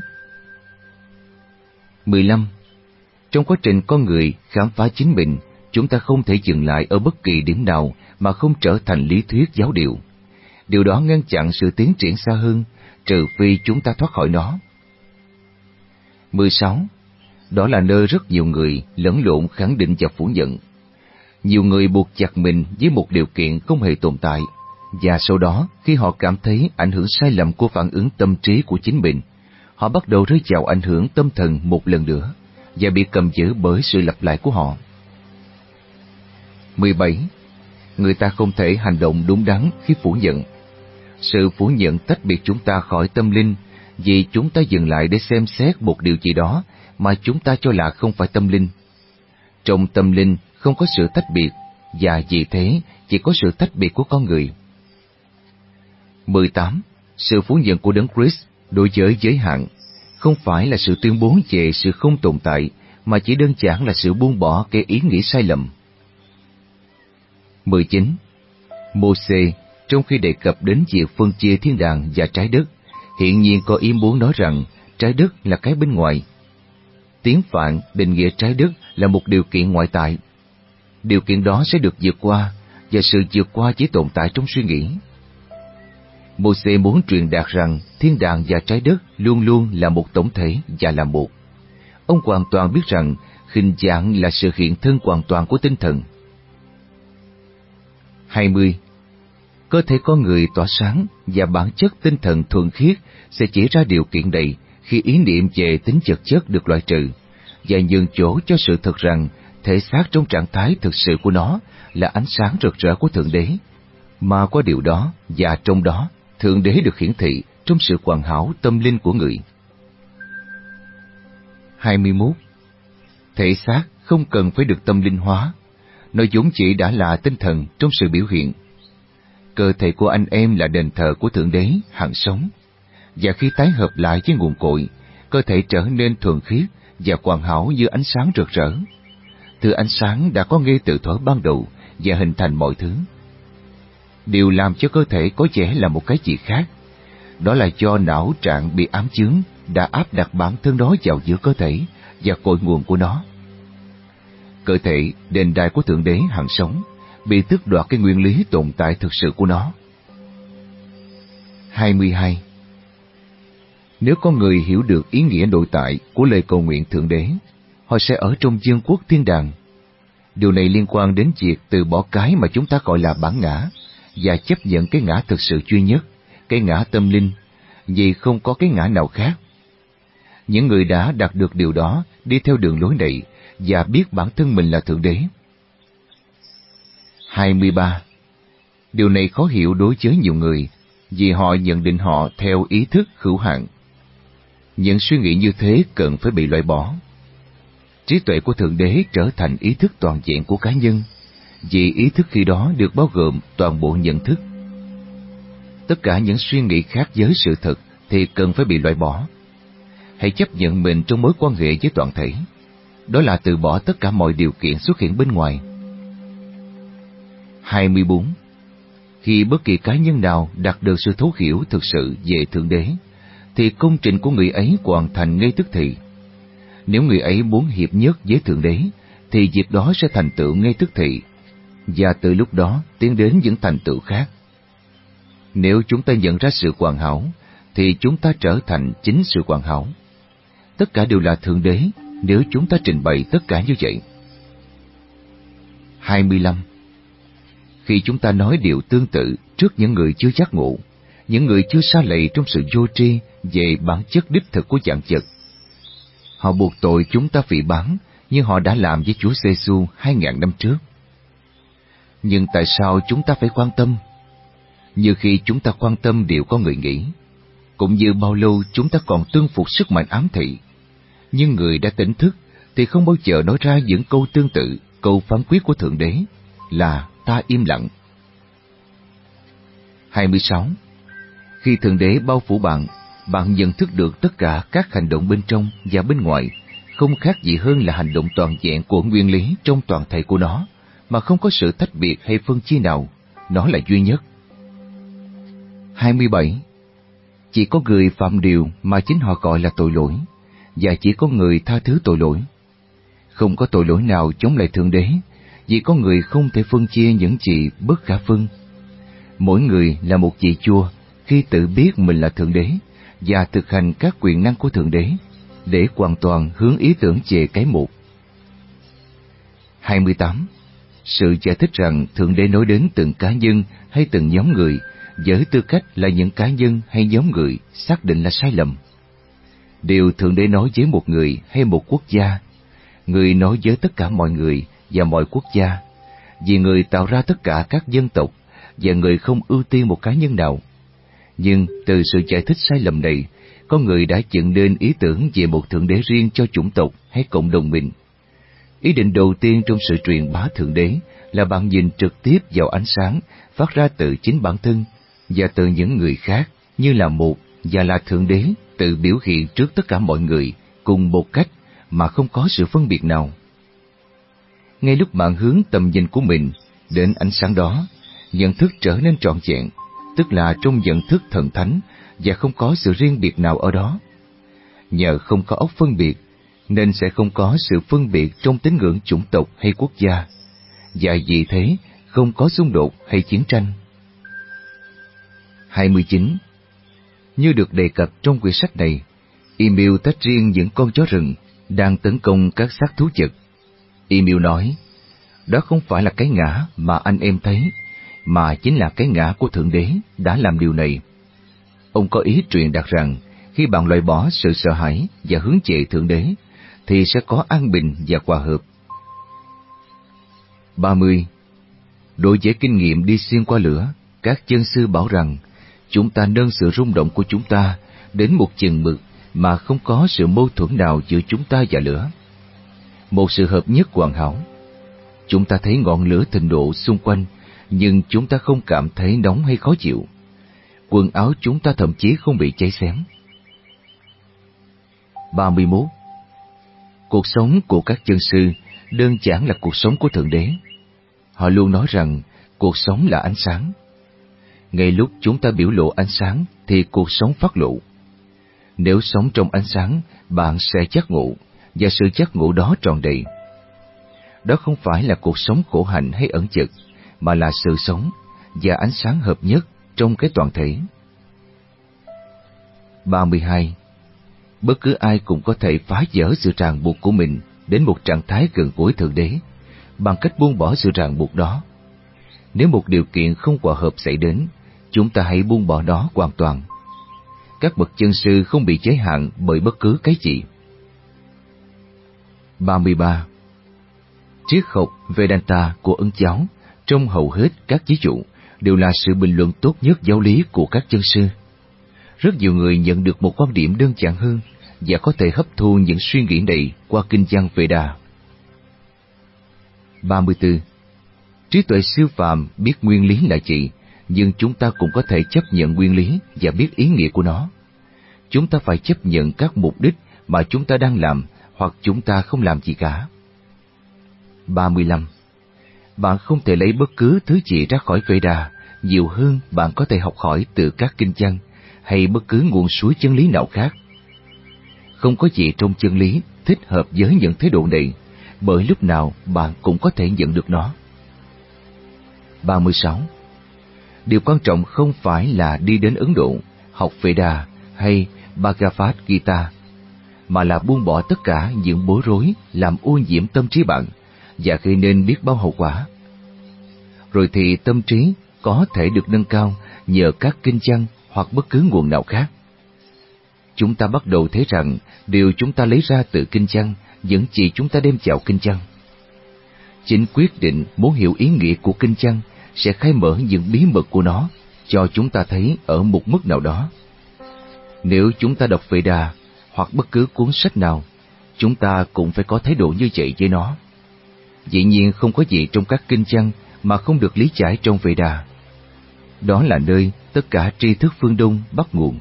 mười lăm. Trong quá trình con người khám phá chính mình, chúng ta không thể dừng lại ở bất kỳ điểm nào mà không trở thành lý thuyết giáo điều. Điều đó ngăn chặn sự tiến triển xa hơn, trừ phi chúng ta thoát khỏi nó. mười sáu. Đó là nơi rất nhiều người lẫn lộn khẳng định và phủ nhận. Nhiều người buộc chặt mình với một điều kiện không hề tồn tại, và sau đó khi họ cảm thấy ảnh hưởng sai lầm của phản ứng tâm trí của chính mình, họ bắt đầu rơi vào ảnh hưởng tâm thần một lần nữa, và bị cầm giữ bởi sự lặp lại của họ. mười bảy. Người ta không thể hành động đúng đắn khi phủ nhận. Sự phủ nhận tách biệt chúng ta khỏi tâm linh, vì chúng ta dừng lại để xem xét một điều gì đó mà chúng ta cho là không phải tâm linh. Trong tâm linh không có sự tách biệt, và vì thế chỉ có sự tách biệt của con người. mười tám. Sự phủ nhận của Đấng Christ đối với giới hạn không phải là sự tuyên bố về sự không tồn tại, mà chỉ đơn giản là sự buông bỏ cái ý nghĩ sai lầm. mười chín. Mô-sê, trong khi đề cập đến việc phân chia thiên đàng và trái đất, hiện nhiên có ý muốn nói rằng trái đất là cái bên ngoài. Tiếng Phạn định nghĩa trái đất là một điều kiện ngoại tại. Điều kiện đó sẽ được vượt qua, và sự vượt qua chỉ tồn tại trong suy nghĩ. Mô-sê muốn truyền đạt rằng thiên đàng và trái đất luôn luôn là một tổng thể và là một. Ông hoàn toàn biết rằng hình dạng là sự hiện thân hoàn toàn của tinh thần. hai mươi. Cơ thể con người tỏa sáng và bản chất tinh thần thuần khiết sẽ chỉ ra điều kiện này khi ý niệm về tính vật chất được loại trừ, và nhường chỗ cho sự thật rằng thể xác trong trạng thái thực sự của nó là ánh sáng rực rỡ của Thượng Đế, mà qua điều đó và trong đó Thượng Đế được hiển thị trong sự hoàn hảo tâm linh của người. hai mươi mốt. Thể xác không cần phải được tâm linh hóa, nó vốn chỉ đã là tinh thần trong sự biểu hiện. Cơ thể của anh em là đền thờ của Thượng Đế hằng sống, và khi tái hợp lại với nguồn cội, cơ thể trở nên thuần khiết và hoàn hảo như ánh sáng rực rỡ. Thứ ánh sáng đã có ngay từ thuở ban đầu và hình thành mọi thứ. Điều làm cho cơ thể có vẻ là một cái gì khác, đó là do não trạng bị ám chướng đã áp đặt bản thân đó vào giữa cơ thể và cội nguồn của nó. Cơ thể, đền đài của Thượng Đế hằng sống, bị tước đoạt cái nguyên lý tồn tại thực sự của nó. hai mươi hai. Nếu con người hiểu được ý nghĩa nội tại của lời cầu nguyện Thượng Đế, họ sẽ ở trong vương quốc thiên đàng. Điều này liên quan đến việc từ bỏ cái mà chúng ta gọi là bản ngã và chấp nhận cái ngã thực sự duy nhất, cái ngã tâm linh, vì không có cái ngã nào khác. Những người đã đạt được điều đó đi theo đường lối này và biết bản thân mình là Thượng Đế. hai mươi ba. Điều này khó hiểu đối với nhiều người vì họ nhận định họ theo ý thức hữu hạn. Những suy nghĩ như thế cần phải bị loại bỏ. Trí tuệ của Thượng Đế trở thành ý thức toàn vẹn của cá nhân, vì ý thức khi đó được bao gồm toàn bộ nhận thức. Tất cả những suy nghĩ khác với sự thật thì cần phải bị loại bỏ. Hãy chấp nhận mình trong mối quan hệ với toàn thể. Đó là từ bỏ tất cả mọi điều kiện xuất hiện bên ngoài. hai mươi bốn. Khi bất kỳ cá nhân nào đạt được sự thấu hiểu thực sự về Thượng Đế, thì công trình của người ấy hoàn thành ngay tức thì. Nếu người ấy muốn hiệp nhất với Thượng Đế, thì việc đó sẽ thành tựu ngay tức thì, và từ lúc đó tiến đến những thành tựu khác. Nếu chúng ta nhận ra sự hoàn hảo, thì chúng ta trở thành chính sự hoàn hảo. Tất cả đều là Thượng Đế nếu chúng ta trình bày tất cả như vậy. hai mươi lăm. Khi chúng ta nói điều tương tự trước những người chưa giác ngộ, những người chưa sa lầy trong sự vô tri về bản chất đích thực của vạn vật, họ buộc tội chúng ta phỉ báng như họ đã làm với Chúa Giê-xu hai ngàn năm trước. Nhưng tại sao chúng ta phải quan tâm? Như khi chúng ta quan tâm điều con người nghĩ, cũng như bao lâu chúng ta còn tuân phục sức mạnh ám thị. Nhưng người đã tỉnh thức thì không bao giờ nói ra những câu tương tự câu phán quyết của Thượng Đế là ta im lặng. hai mươi sáu. Khi Thượng Đế bao phủ bạn, bạn nhận thức được tất cả các hành động bên trong và bên ngoài không khác gì hơn là hành động toàn vẹn của nguyên lý trong toàn thể của nó, mà không có sự tách biệt hay phân chia nào. Nó là duy nhất. hai mươi bảy. Chỉ có người phạm điều mà chính họ gọi là tội lỗi, và chỉ có người tha thứ tội lỗi. Không có tội lỗi nào chống lại Thượng Đế, vì có người không thể phân chia những gì bất khả phân. Mỗi người là một vị vua khi tự biết mình là Thượng Đế và thực hành các quyền năng của Thượng Đế để hoàn toàn hướng ý tưởng về cái một. hai mươi tám. Sự giải thích rằng Thượng Đế nói đến từng cá nhân hay từng nhóm người với tư cách là những cá nhân hay nhóm người xác định là sai lầm. Điều Thượng Đế nói với một người hay một quốc gia, người nói với tất cả mọi người và mọi quốc gia, vì người tạo ra tất cả các dân tộc và người không ưu tiên một cá nhân nào. Nhưng từ sự giải thích sai lầm này, có người đã dựng nên ý tưởng về một Thượng Đế riêng cho chủng tộc hay cộng đồng mình. Ý định đầu tiên trong sự truyền bá Thượng Đế là bạn nhìn trực tiếp vào ánh sáng phát ra từ chính bản thân và từ những người khác như là một và là Thượng Đế tự biểu hiện trước tất cả mọi người cùng một cách mà không có sự phân biệt nào. Ngay lúc bạn hướng tầm nhìn của mình đến ánh sáng đó, nhận thức trở nên trọn vẹn, tức là trong nhận thức thần thánh và không có sự riêng biệt nào ở đó. Nhờ không có óc phân biệt, nên sẽ không có sự phân biệt trong tín ngưỡng chủng tộc hay quốc gia, và vì thế không có xung đột hay chiến tranh. hai mươi chín. Như được đề cập trong quyển sách này, Emil tách riêng những con chó rừng đang tấn công các xác thú vật. Emil nói, đó không phải là cái ngã mà anh em thấy, mà chính là cái ngã của Thượng Đế đã làm điều này. Ông có ý truyền đạt rằng, khi bạn loại bỏ sự sợ hãi và hướng về Thượng Đế, thì sẽ có an bình và hòa hợp. ba mươi. Đối với kinh nghiệm đi xuyên qua lửa, các chân sư bảo rằng, chúng ta nâng sự rung động của chúng ta đến một chừng mực mà không có sự mâu thuẫn nào giữa chúng ta và lửa. Một sự hợp nhất hoàn hảo. Chúng ta thấy ngọn lửa thịnh nộ xung quanh, nhưng chúng ta không cảm thấy nóng hay khó chịu. Quần áo chúng ta thậm chí không bị cháy xém. ba mươi mốt. Cuộc sống của các chân sư đơn giản là cuộc sống của Thượng Đế. Họ luôn nói rằng cuộc sống là ánh sáng. ngay lúc chúng ta biểu lộ ánh sáng thì cuộc sống phát lộ. Nếu sống trong ánh sáng, bạn sẽ giác ngộ, và sự giác ngộ đó tròn đầy. Đó không phải là cuộc sống khổ hạnh hay ẩn chật, mà là sự sống và ánh sáng hợp nhất trong cái toàn thể. ba mươi hai. Bất cứ ai cũng có thể phá vỡ sự ràng buộc của mình đến một trạng thái gần gũi Thượng Đế bằng cách buông bỏ sự ràng buộc đó. Nếu một điều kiện không hòa hợp xảy đến, chúng ta hãy buông bỏ nó hoàn toàn. Các bậc chân sư không bị giới hạn bởi bất cứ cái gì. ba mươi ba. Triết học Vedanta của Ấn giáo trong hầu hết các ví dụ đều là sự bình luận tốt nhất giáo lý của các chân sư. Rất nhiều người nhận được một quan điểm đơn giản hơn và có thể hấp thu những suy nghĩ này qua kinh văn Veda. ba mươi tư. Trí tuệ siêu phàm biết nguyên lý là gì, nhưng chúng ta cũng có thể chấp nhận nguyên lý và biết ý nghĩa của nó. Chúng ta phải chấp nhận các mục đích mà chúng ta đang làm, hoặc chúng ta không làm gì cả. ba mươi lăm. Bạn không thể lấy bất cứ thứ gì ra khỏi Veda nhiều hơn bạn có thể học hỏi từ các kinh văn hay bất cứ nguồn suối chân lý nào khác. Không có gì trong chân lý thích hợp với những thái độ này, bởi lúc nào bạn cũng có thể nhận được nó. ba mươi sáu. Điều quan trọng không phải là đi đến Ấn Độ, học Veda hay Bhagavad Gita, mà là buông bỏ tất cả những bối rối làm ô nhiễm tâm trí bạn và gây nên biết bao hậu quả. Rồi thì tâm trí có thể được nâng cao nhờ các kinh văn hoặc bất cứ nguồn nào khác. Chúng ta bắt đầu thấy rằng điều chúng ta lấy ra từ kinh văn những gì chúng ta đem vào kinh văn. Chính quyết định muốn hiểu ý nghĩa của kinh văn sẽ khai mở những bí mật của nó cho chúng ta thấy ở một mức nào đó. Nếu chúng ta đọc Veda hoặc bất cứ cuốn sách nào, chúng ta cũng phải có thái độ như vậy với nó. Dĩ nhiên không có gì trong các kinh văn mà không được lý giải trong Veda. Đó là nơi tất cả tri thức phương Đông bắt nguồn.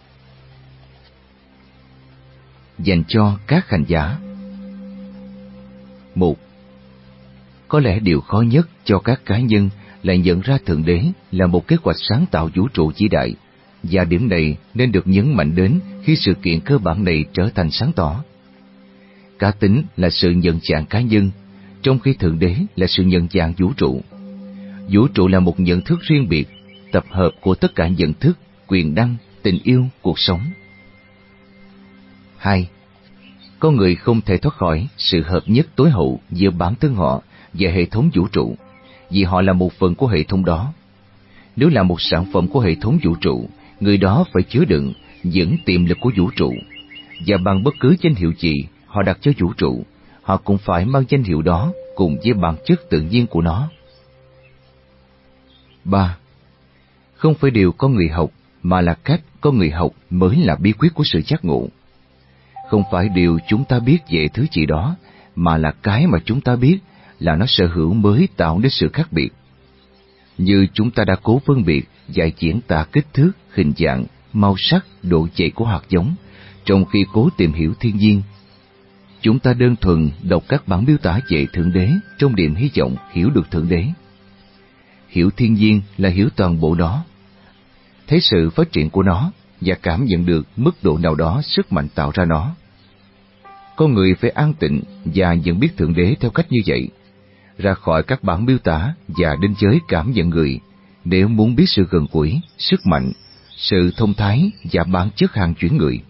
Dành cho các hành giả. Một. Có lẽ điều khó nhất cho các cá nhân là nhận ra Thượng Đế là một kế hoạch sáng tạo vũ trụ vĩ đại, và điểm này nên được nhấn mạnh đến khi sự kiện cơ bản này trở thành sáng tỏ. Cá tính là sự nhận dạng cá nhân, trong khi Thượng Đế là sự nhận dạng vũ trụ. Vũ trụ là một nhận thức riêng biệt, tập hợp của tất cả nhận thức, quyền năng, tình yêu, cuộc sống. Hai. Con người không thể thoát khỏi sự hợp nhất tối hậu giữa bản thân họ và hệ thống vũ trụ, vì họ là một phần của hệ thống đó. Nếu là một sản phẩm của hệ thống vũ trụ, người đó phải chứa đựng những tiềm lực của vũ trụ, và bằng bất cứ danh hiệu gì họ đặt cho vũ trụ, họ cũng phải mang danh hiệu đó cùng với bản chất tự nhiên của nó. Ba. Không phải điều con người học, mà là cách con người học mới là bí quyết của sự giác ngộ. Không phải điều chúng ta biết về thứ gì đó, mà là cái mà chúng ta biết là nó sở hữu mới tạo nên sự khác biệt. Như chúng ta đã cố phân biệt và diễn tả kích thước, hình dạng, màu sắc, độ dày của hạt giống, trong khi cố tìm hiểu thiên nhiên. Chúng ta đơn thuần đọc các bản miêu tả về Thượng Đế trong niềm hy vọng hiểu được Thượng Đế. Hiểu thiên nhiên là hiểu toàn bộ nó, thấy sự phát triển của nó và cảm nhận được mức độ nào đó sức mạnh tạo ra nó. Con người phải an tịnh và nhận biết Thượng Đế theo cách như vậy, ra khỏi các bản miêu tả và đến giới cảm nhận người, nếu muốn biết sự gần gũi, sức mạnh, sự thông thái và bản chất hàng chuyển người.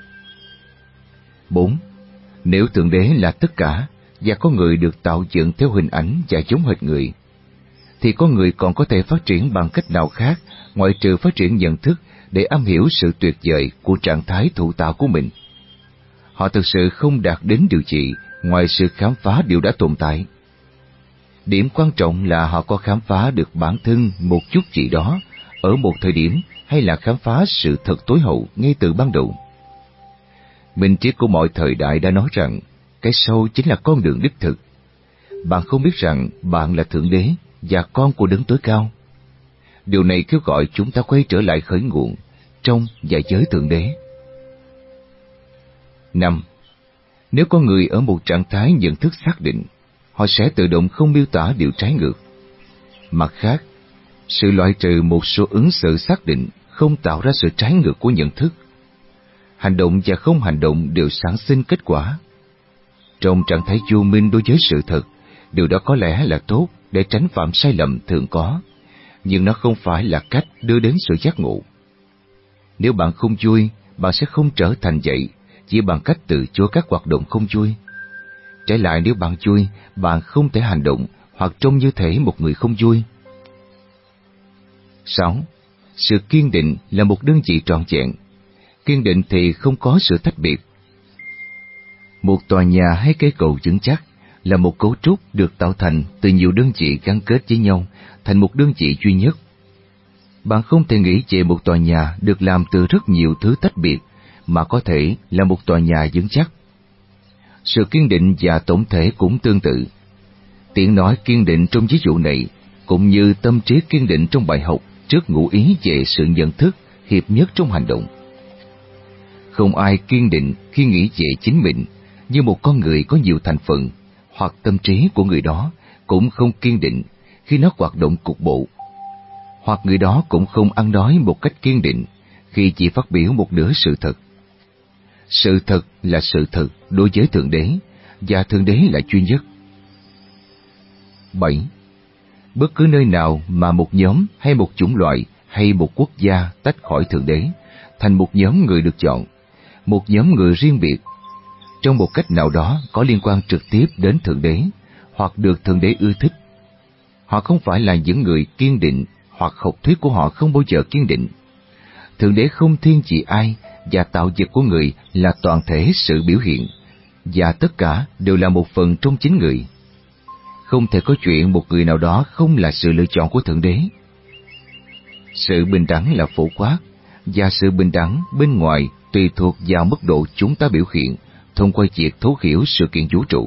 Bốn. Nếu Thượng Đế là tất cả và con người được tạo dựng theo hình ảnh và giống hệt người, thì con người còn có thể phát triển bằng cách nào khác ngoại trừ phát triển nhận thức để am hiểu sự tuyệt vời của trạng thái thụ tạo của mình. Họ thực sự không đạt đến điều gì ngoài sự khám phá điều đã tồn tại. Điểm quan trọng là họ có khám phá được bản thân một chút gì đó ở một thời điểm, hay là khám phá sự thật tối hậu ngay từ ban đầu. Minh triết của mọi thời đại đã nói rằng cái sâu chính là con đường đích thực. Bạn không biết rằng bạn là Thượng Đế và con của Đấng Tối Cao. Điều này kêu gọi chúng ta quay trở lại khởi nguồn, trong và giới Thượng Đế. Năm. Nếu con người ở một trạng thái nhận thức xác định, họ sẽ tự động không miêu tả điều trái ngược. Mặt khác, Sự loại trừ một số ứng xử xác định không tạo ra sự trái ngược của nhận thức. Hành động và không hành động đều sản sinh kết quả. Trong trạng thái vô minh đối với sự thật, điều đó có lẽ là tốt để tránh phạm sai lầm thường có, nhưng nó không phải là cách đưa đến sự giác ngộ. Nếu bạn không vui, bạn sẽ không trở thành vậy chỉ bằng cách từ chối các hoạt động không vui. Trái lại, nếu bạn vui, bạn không thể hành động hoặc trông như thể một người không vui. sáu. Sự kiên định là một đơn vị trọn vẹn. Kiên định thì không có sự tách biệt. Một tòa nhà hay cây cầu vững chắc là một cấu trúc được tạo thành từ nhiều đơn vị gắn kết với nhau thành một đơn vị duy nhất. Bạn không thể nghĩ về một tòa nhà được làm từ rất nhiều thứ tách biệt mà có thể là một tòa nhà vững chắc. Sự kiên định và tổng thể cũng tương tự. Tiện nói kiên định trong ví dụ này cũng như tâm trí kiên định trong bài học trước ngụ ý về sự nhận thức hiệp nhất trong hành động. Không ai kiên định khi nghĩ về chính mình như một con người có nhiều thành phần, hoặc tâm trí của người đó cũng không kiên định khi nó hoạt động cục bộ, hoặc người đó cũng không ăn nói một cách kiên định khi chỉ phát biểu một nửa sự thật. Sự thật là sự thật đối với Thượng Đế, và Thượng Đế là duy nhất. bảy. Bất cứ nơi nào mà một nhóm hay một chủng loại hay một quốc gia tách khỏi Thượng Đế thành một nhóm người được chọn, một nhóm người riêng biệt, trong một cách nào đó có liên quan trực tiếp đến Thượng Đế, hoặc được Thượng Đế ưa thích. Họ không phải là những người kiên định, hoặc học thuyết của họ không bao giờ kiên định. Thượng Đế không thiên vị ai, và tạo vật của người là toàn thể sự biểu hiện, và tất cả đều là một phần trong chính người. Không thể có chuyện một người nào đó không là sự lựa chọn của Thượng Đế. Sự bình đẳng là phổ quát, và sự bình đẳng bên ngoài tùy thuộc vào mức độ chúng ta biểu hiện thông qua việc thấu hiểu sự kiện vũ trụ.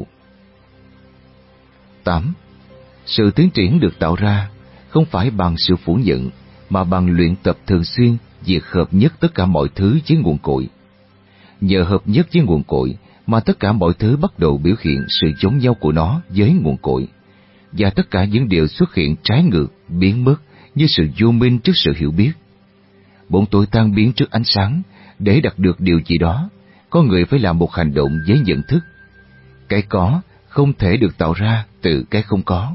tám. Sự tiến triển được tạo ra không phải bằng sự phủ nhận, mà bằng luyện tập thường xuyên việc hợp nhất tất cả mọi thứ với nguồn cội. Nhờ hợp nhất với nguồn cội mà tất cả mọi thứ bắt đầu biểu hiện sự giống nhau của nó với nguồn cội, và tất cả những điều xuất hiện trái ngược biến mất như sự vô minh trước sự hiểu biết. Bóng tối tan biến trước ánh sáng. Để đạt được điều gì đó, con người phải làm một hành động với nhận thức. Cái có không thể được tạo ra từ cái không có.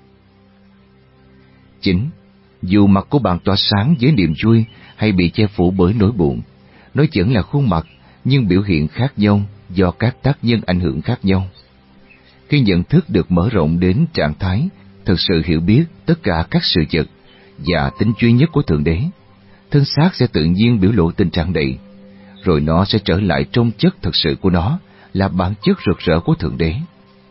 chín. Dù mặt của bạn tỏa sáng với niềm vui hay bị che phủ bởi nỗi buồn, nó vẫn là khuôn mặt nhưng biểu hiện khác nhau do các tác nhân ảnh hưởng khác nhau. Khi nhận thức được mở rộng đến trạng thái thực sự hiểu biết tất cả các sự vật và tính duy nhất của Thượng Đế, thân xác sẽ tự nhiên biểu lộ tình trạng này, rồi nó sẽ trở lại trong chất thực sự của nó là bản chất rực rỡ của Thượng Đế.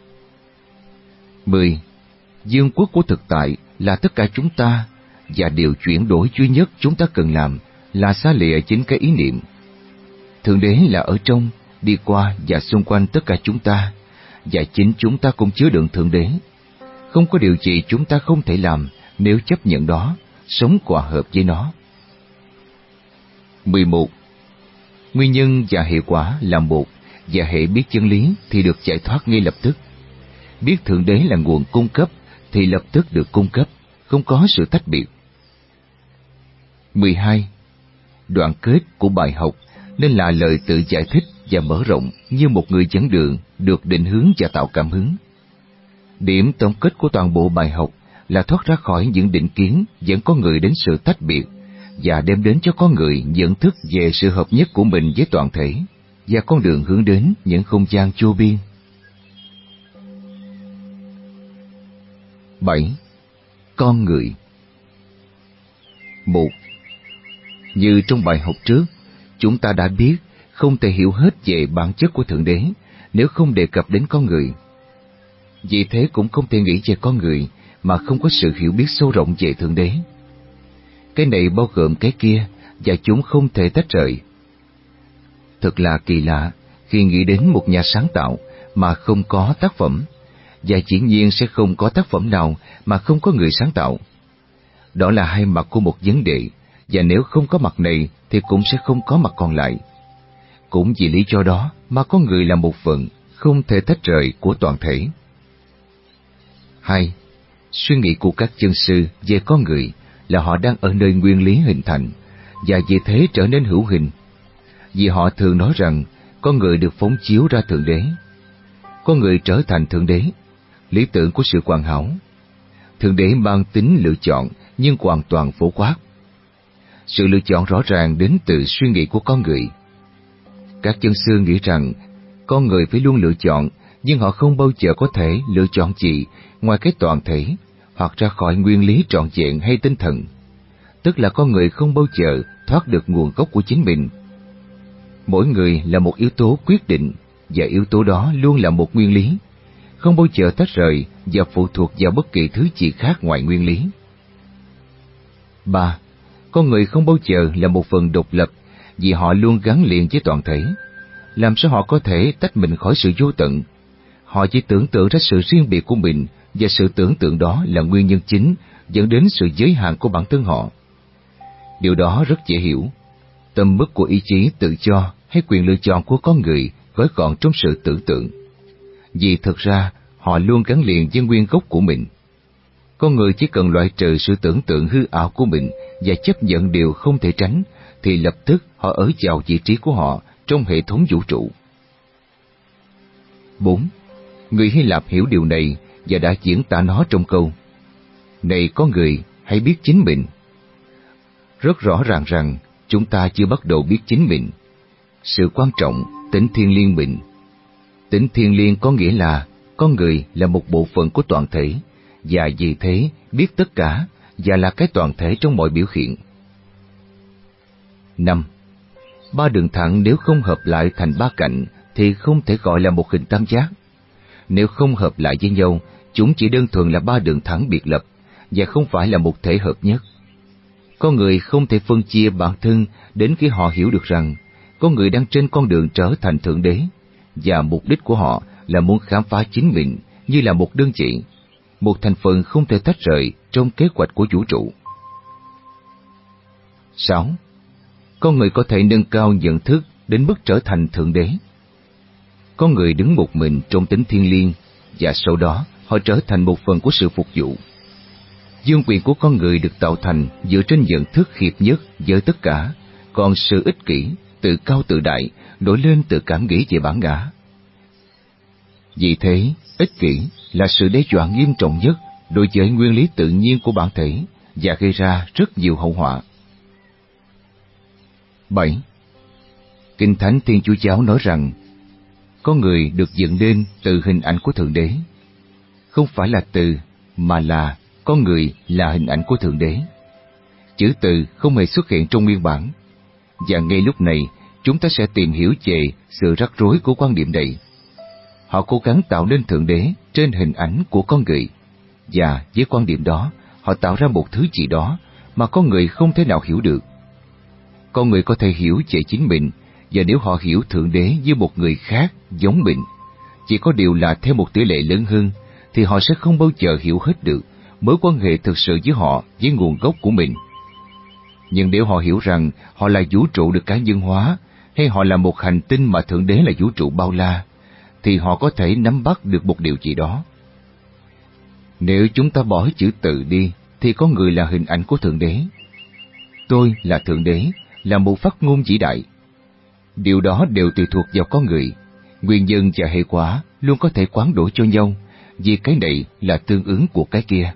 mười. Dương quốc của thực tại là tất cả chúng ta, và điều chuyển đổi duy nhất chúng ta cần làm là xa lìa chính cái ý niệm. Thượng Đế là ở trong, đi qua và xung quanh tất cả chúng ta, và chính chúng ta cũng chứa đựng Thượng Đế. Không có điều gì chúng ta không thể làm nếu chấp nhận đó, sống hòa hợp với nó. mười một. Nguyên nhân và hệ quả là một, và hệ biết chân lý thì được giải thoát ngay lập tức. Biết Thượng Đế là nguồn cung cấp thì lập tức được cung cấp, không có sự tách biệt. mười hai. Đoạn kết của bài học nên là lời tự giải thích và mở rộng như một người dẫn đường được định hướng và tạo cảm hứng. Điểm tổng kết của toàn bộ bài học là thoát ra khỏi những định kiến dẫn con người đến sự tách biệt và đem đến cho con người nhận thức về sự hợp nhất của mình với toàn thể và con đường hướng đến những không gian vô biên. bảy. Con người. một. Như trong bài học trước, chúng ta đã biết không thể hiểu hết về bản chất của Thượng Đế nếu không đề cập đến con người. Vì thế cũng không thể nghĩ về con người mà không có sự hiểu biết sâu rộng về Thượng Đế. Cái này bao gồm cái kia và chúng không thể tách rời. Thật là kỳ lạ khi nghĩ đến một nhà sáng tạo mà không có tác phẩm, và dĩ nhiên sẽ không có tác phẩm nào mà không có người sáng tạo. Đó là hai mặt của một vấn đề, và nếu không có mặt này thì cũng sẽ không có mặt còn lại. Cũng vì lý do đó mà con người là một phần không thể tách rời của toàn thể. hai. Suy nghĩ của các chân sư về con người là họ đang ở nơi nguyên lý hình thành, và vì thế trở nên hữu hình. Vì họ thường nói rằng con người được phóng chiếu ra Thượng Đế. Con người trở thành Thượng Đế, lý tưởng của sự hoàn hảo. Thượng Đế mang tính lựa chọn nhưng hoàn toàn phổ quát. Sự lựa chọn rõ ràng đến từ suy nghĩ của con người. Các chân sư nghĩ rằng con người phải luôn lựa chọn, nhưng họ không bao giờ có thể lựa chọn gì ngoài cái toàn thể hoặc ra khỏi nguyên lý trọn vẹn hay tinh thần. Tức là con người không bao giờ thoát được nguồn gốc của chính mình. Mỗi người là một yếu tố quyết định, và yếu tố đó luôn là một nguyên lý, không bao giờ tách rời và phụ thuộc vào bất kỳ thứ gì khác ngoài nguyên lý. ba. Con người không bao giờ là một phần độc lập, vì họ luôn gắn liền với toàn thể. Làm sao họ có thể tách mình khỏi sự vô tận? Họ chỉ tưởng tượng ra sự riêng biệt của mình, và sự tưởng tượng đó là nguyên nhân chính dẫn đến sự giới hạn của bản thân họ. Điều đó rất dễ hiểu. Tầm mức của ý chí tự do hay quyền lựa chọn của con người gói gọn trong sự tưởng tượng. Vì thực ra, họ luôn gắn liền với nguyên gốc của mình. Con người chỉ cần loại trừ sự tưởng tượng hư ảo của mình và chấp nhận điều không thể tránh, thì lập tức họ ở vào vị trí của họ trong hệ thống vũ trụ. bốn. Người Hy Lạp hiểu điều này và đã diễn tả nó trong câu: "Này con người, hãy biết chính mình." Rất rõ ràng rằng chúng ta chưa bắt đầu biết chính mình. Sự quan trọng, tính thiêng liêng mình. Tính thiêng liêng có nghĩa là con người là một bộ phận của toàn thể, và vì thế biết tất cả và là cái toàn thể trong mọi biểu hiện. năm. Ba đường thẳng nếu không hợp lại thành ba cạnh thì không thể gọi là một hình tam giác. Nếu không hợp lại với nhau, chúng chỉ đơn thuần là ba đường thẳng biệt lập và không phải là một thể hợp nhất. Con người không thể phân chia bản thân đến khi họ hiểu được rằng con người đang trên con đường trở thành Thượng Đế, và mục đích của họ là muốn khám phá chính mình như là một đơn vị, một thành phần không thể tách rời trong kế hoạch của vũ trụ. sáu. Con người có thể nâng cao nhận thức đến mức trở thành Thượng Đế. Con người đứng một mình trong tính thiêng liêng, và sau đó họ trở thành một phần của sự phục vụ. Dương quyền của con người được tạo thành dựa trên nhận thức hiệp nhất với tất cả, còn sự ích kỷ, tự cao tự đại nổi lên từ cảm nghĩ về bản ngã. Vì thế, ích kỷ là sự đe dọa nghiêm trọng nhất đối với nguyên lý tự nhiên của bản thể và gây ra rất nhiều hậu họa. bảy. Kinh Thánh Thiên Chúa Giáo nói rằng con người được dựng nên từ hình ảnh của Thượng Đế. Không phải là từ, mà là con người là hình ảnh của Thượng Đế. Chữ từ không hề xuất hiện trong nguyên bản, và ngay lúc này chúng ta sẽ tìm hiểu về sự rắc rối của quan điểm này. Họ cố gắng tạo nên Thượng Đế trên hình ảnh của con người, và với quan điểm đó, họ tạo ra một thứ gì đó mà con người không thể nào hiểu được. Con người có thể hiểu về chính mình, và nếu họ hiểu Thượng Đế như một người khác giống mình, chỉ có điều là theo một tỷ lệ lớn hơn, thì họ sẽ không bao giờ hiểu hết được mối quan hệ thực sự giữa họ với nguồn gốc của mình. Nhưng nếu họ hiểu rằng họ là vũ trụ được cá nhân hóa, hay họ là một hành tinh mà Thượng Đế là vũ trụ bao la, thì họ có thể nắm bắt được một điều gì đó. Nếu chúng ta bỏ chữ tự đi, thì con người là hình ảnh của Thượng Đế. Tôi là Thượng Đế, là một phát ngôn vĩ đại. Điều đó đều tùy thuộc vào con người. Nguyên nhân và hệ quả luôn có thể quán đổ cho nhau, vì cái này là tương ứng của cái kia.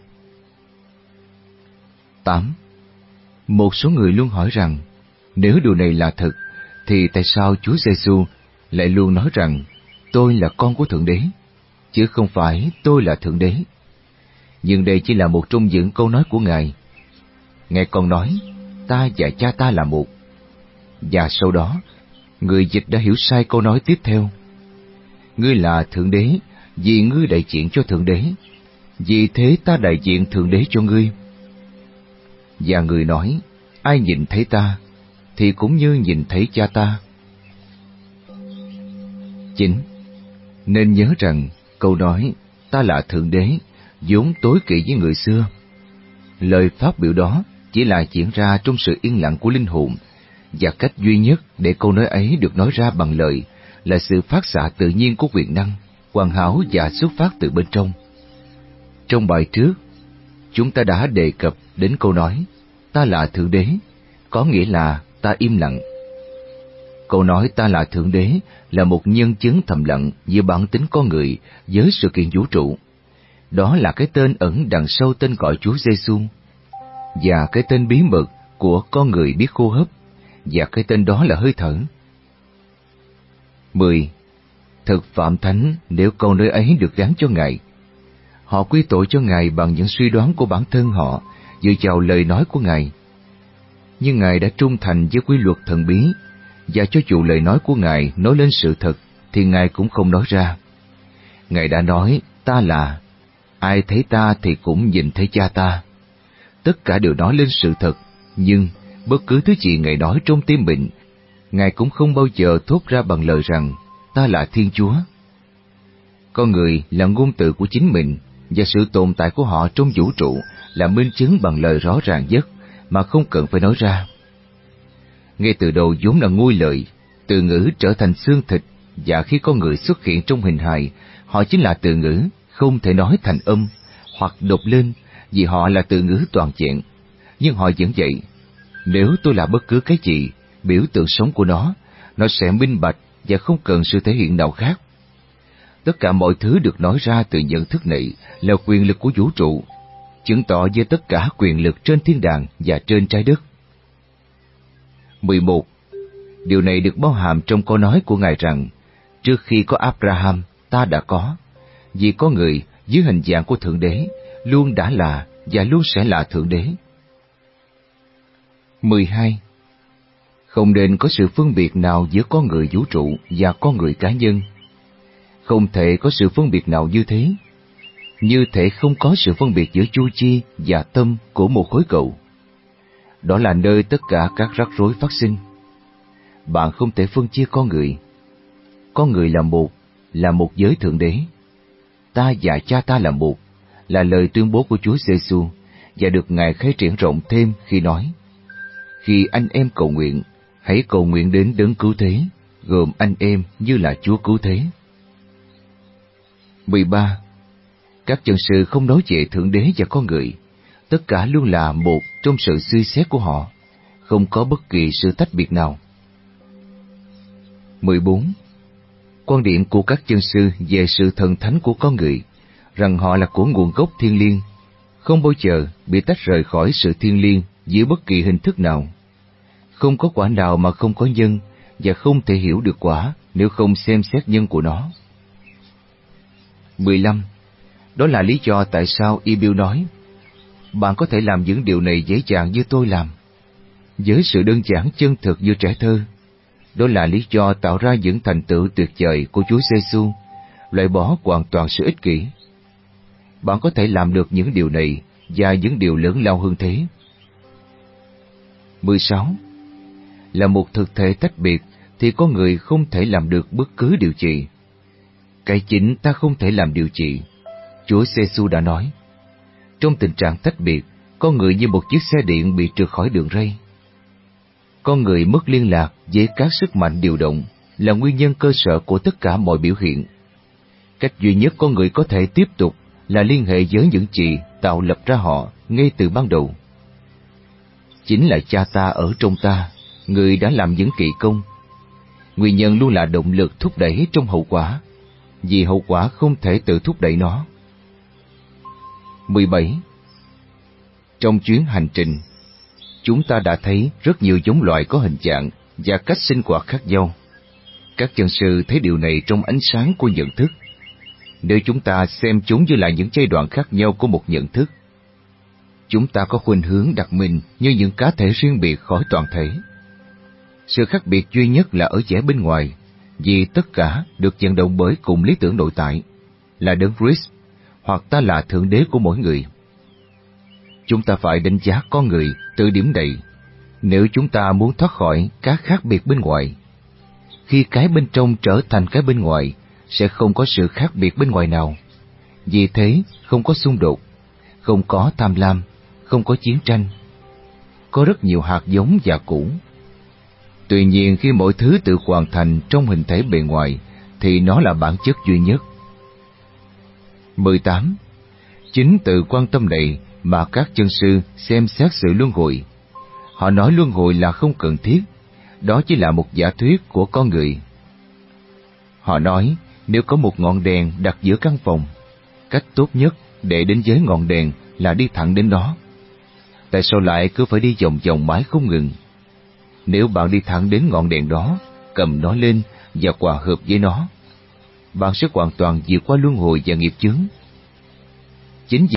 tám. Một số người luôn hỏi rằng, nếu điều này là thật, thì tại sao Chúa Giêsu lại luôn nói rằng tôi là con của Thượng Đế, chứ không phải tôi là Thượng Đế? Nhưng đây chỉ là một trong những câu nói của Ngài. Ngài còn nói, ta và Cha ta là một. Và sau đó, người dịch đã hiểu sai câu nói tiếp theo. Ngươi là Thượng Đế, vì ngươi đại diện cho Thượng Đế, vì thế ta đại diện Thượng Đế cho ngươi. Và người nói, ai nhìn thấy ta, thì cũng như nhìn thấy Cha ta. chín. Nên nhớ rằng, câu nói, ta là Thượng Đế, vốn tối kỵ với người xưa. Lời phát biểu đó chỉ là diễn ra trong sự yên lặng của linh hồn, và cách duy nhất để câu nói ấy được nói ra bằng lời là sự phát xạ tự nhiên của quyền năng, hoàn hảo và xuất phát từ bên trong. Trong bài trước, chúng ta đã đề cập đến câu nói, ta là Thượng Đế có nghĩa là ta im lặng. Câu nói ta là Thượng Đế là một nhân chứng thầm lặng giữa bản tính con người với sự kiện vũ trụ. Đó là cái tên ẩn đằng sau tên gọi Chúa Giêsu, và cái tên bí mật của con người biết hô hấp, và cái tên đó là hơi thở. mười. Thực phạm thánh nếu câu nói ấy được gán cho Ngài. Họ quy tội cho Ngài bằng những suy đoán của bản thân họ dựa vào lời nói của Ngài. Nhưng Ngài đã trung thành với quy luật thần bí, và cho dù lời nói của Ngài nói lên sự thật thì Ngài cũng không nói ra. Ngài đã nói ta là, ai thấy ta thì cũng nhìn thấy Cha ta. Tất cả đều nói lên sự thật, nhưng bất cứ thứ gì Ngài nói trong tim mình, Ngài cũng không bao giờ thốt ra bằng lời rằng ta là Thiên Chúa. Con người là ngôn từ của chính mình, và sự tồn tại của họ trong vũ trụ là minh chứng bằng lời rõ ràng nhất mà không cần phải nói ra. Ngay từ đầu vốn là ngôi lời, từ ngữ trở thành xương thịt, và khi con người xuất hiện trong hình hài, họ chính là từ ngữ không thể nói thành âm hoặc đột lên, vì họ là từ ngữ toàn vẹn. Nhưng họ vẫn vậy. Nếu tôi là bất cứ cái gì, biểu tượng sống của nó, nó sẽ minh bạch và không cần sự thể hiện nào khác. Tất cả mọi thứ được nói ra từ nhận thức này là quyền lực của vũ trụ, chứng tỏ với tất cả quyền lực trên thiên đàng và trên trái đất. mười một. Điều này được bao hàm trong câu nói của Ngài rằng, trước khi có Abraham, ta đã có, vì có người dưới hình dạng của Thượng Đế luôn đã là và luôn sẽ là Thượng Đế. mười hai. Không nên có sự phân biệt nào giữa con người vũ trụ và con người cá nhân. Không thể có sự phân biệt nào như thế. Như thể không có sự phân biệt giữa chu chi và tâm của một khối cầu. Đó là nơi tất cả các rắc rối phát sinh. Bạn không thể phân chia con người. Con người là một, là một với Thượng Đế. Ta và Cha ta là một, là lời tuyên bố của Chúa Giêsu, và được Ngài khai triển rộng thêm khi nói: khi anh em cầu nguyện, hãy cầu nguyện đến Đấng Cứu Thế, gồm anh em như là Chúa Cứu Thế. mười ba. Các chân sư không nói về Thượng Đế và con người, tất cả luôn là một trong sự suy xét của họ, không có bất kỳ sự tách biệt nào. mười bốn. Quan điểm của các chân sư về sự thần thánh của con người, rằng họ là của nguồn gốc thiên liêng, không bao giờ bị tách rời khỏi sự thiêng liêng dưới bất kỳ hình thức nào. Không có quả nào mà không có nhân, và không thể hiểu được quả nếu không xem xét nhân của nó. mười lăm. Đó là lý do tại sao Ibiu nói, bạn có thể làm những điều này dễ dàng như tôi làm, với sự đơn giản chân thực như trẻ thơ. Đó là lý do tạo ra những thành tựu tuyệt vời của Chúa Giêsu, loại bỏ hoàn toàn sự ích kỷ. Bạn có thể làm được những điều này và những điều lớn lao hơn thế. mười sáu. Là một thực thể tách biệt thì con người không thể làm được bất cứ điều gì. Cái chính ta không thể làm điều gì. Chúa Giêsu đã nói, trong tình trạng tách biệt, con người như một chiếc xe điện bị trượt khỏi đường ray. Con người mất liên lạc với các sức mạnh điều động là nguyên nhân cơ sở của tất cả mọi biểu hiện. Cách duy nhất con người có thể tiếp tục là liên hệ với những gì tạo lập ra họ ngay từ ban đầu. Chính là Cha ta ở trong ta, người đã làm những kỳ công. Nguyên nhân luôn là động lực thúc đẩy trong hậu quả, vì hậu quả không thể tự thúc đẩy nó. mười bảy. Trong chuyến hành trình, chúng ta đã thấy rất nhiều giống loài có hình dạng và cách sinh hoạt khác nhau. Các chân sư thấy điều này trong ánh sáng của nhận thức. Nếu chúng ta xem chúng như là những giai đoạn khác nhau của một nhận thức, chúng ta có khuynh hướng đặt mình như những cá thể riêng biệt khỏi toàn thể. Sự khác biệt duy nhất là ở vẻ bên ngoài, vì tất cả được vận động bởi cùng lý tưởng nội tại, là Đấng Christ, hoặc ta là Thượng Đế của mỗi người. Chúng ta phải đánh giá con người từ điểm này, nếu chúng ta muốn thoát khỏi các khác biệt bên ngoài. Khi cái bên trong trở thành cái bên ngoài, sẽ không có sự khác biệt bên ngoài nào. Vì thế, không có xung đột, không có tham lam, không có chiến tranh. Có rất nhiều hạt giống và củ. Tuy nhiên, khi mọi thứ tự hoàn thành trong hình thể bề ngoài, thì nó là bản chất duy nhất. mười tám. Chính từ quan tâm này mà các chân sư xem xét sự luân hồi, Họ nói luân hồi là không cần thiết, đó chỉ là một giả thuyết của con người. Họ nói nếu có một ngọn đèn đặt giữa căn phòng, cách tốt nhất để đến với ngọn đèn là đi thẳng đến đó. Tại sao lại cứ phải đi vòng vòng mãi không ngừng? Nếu bạn đi thẳng đến ngọn đèn đó, cầm nó lên và hòa hợp với nó, bạn sẽ hoàn toàn vượt qua luân hồi và nghiệp chướng. Chính vì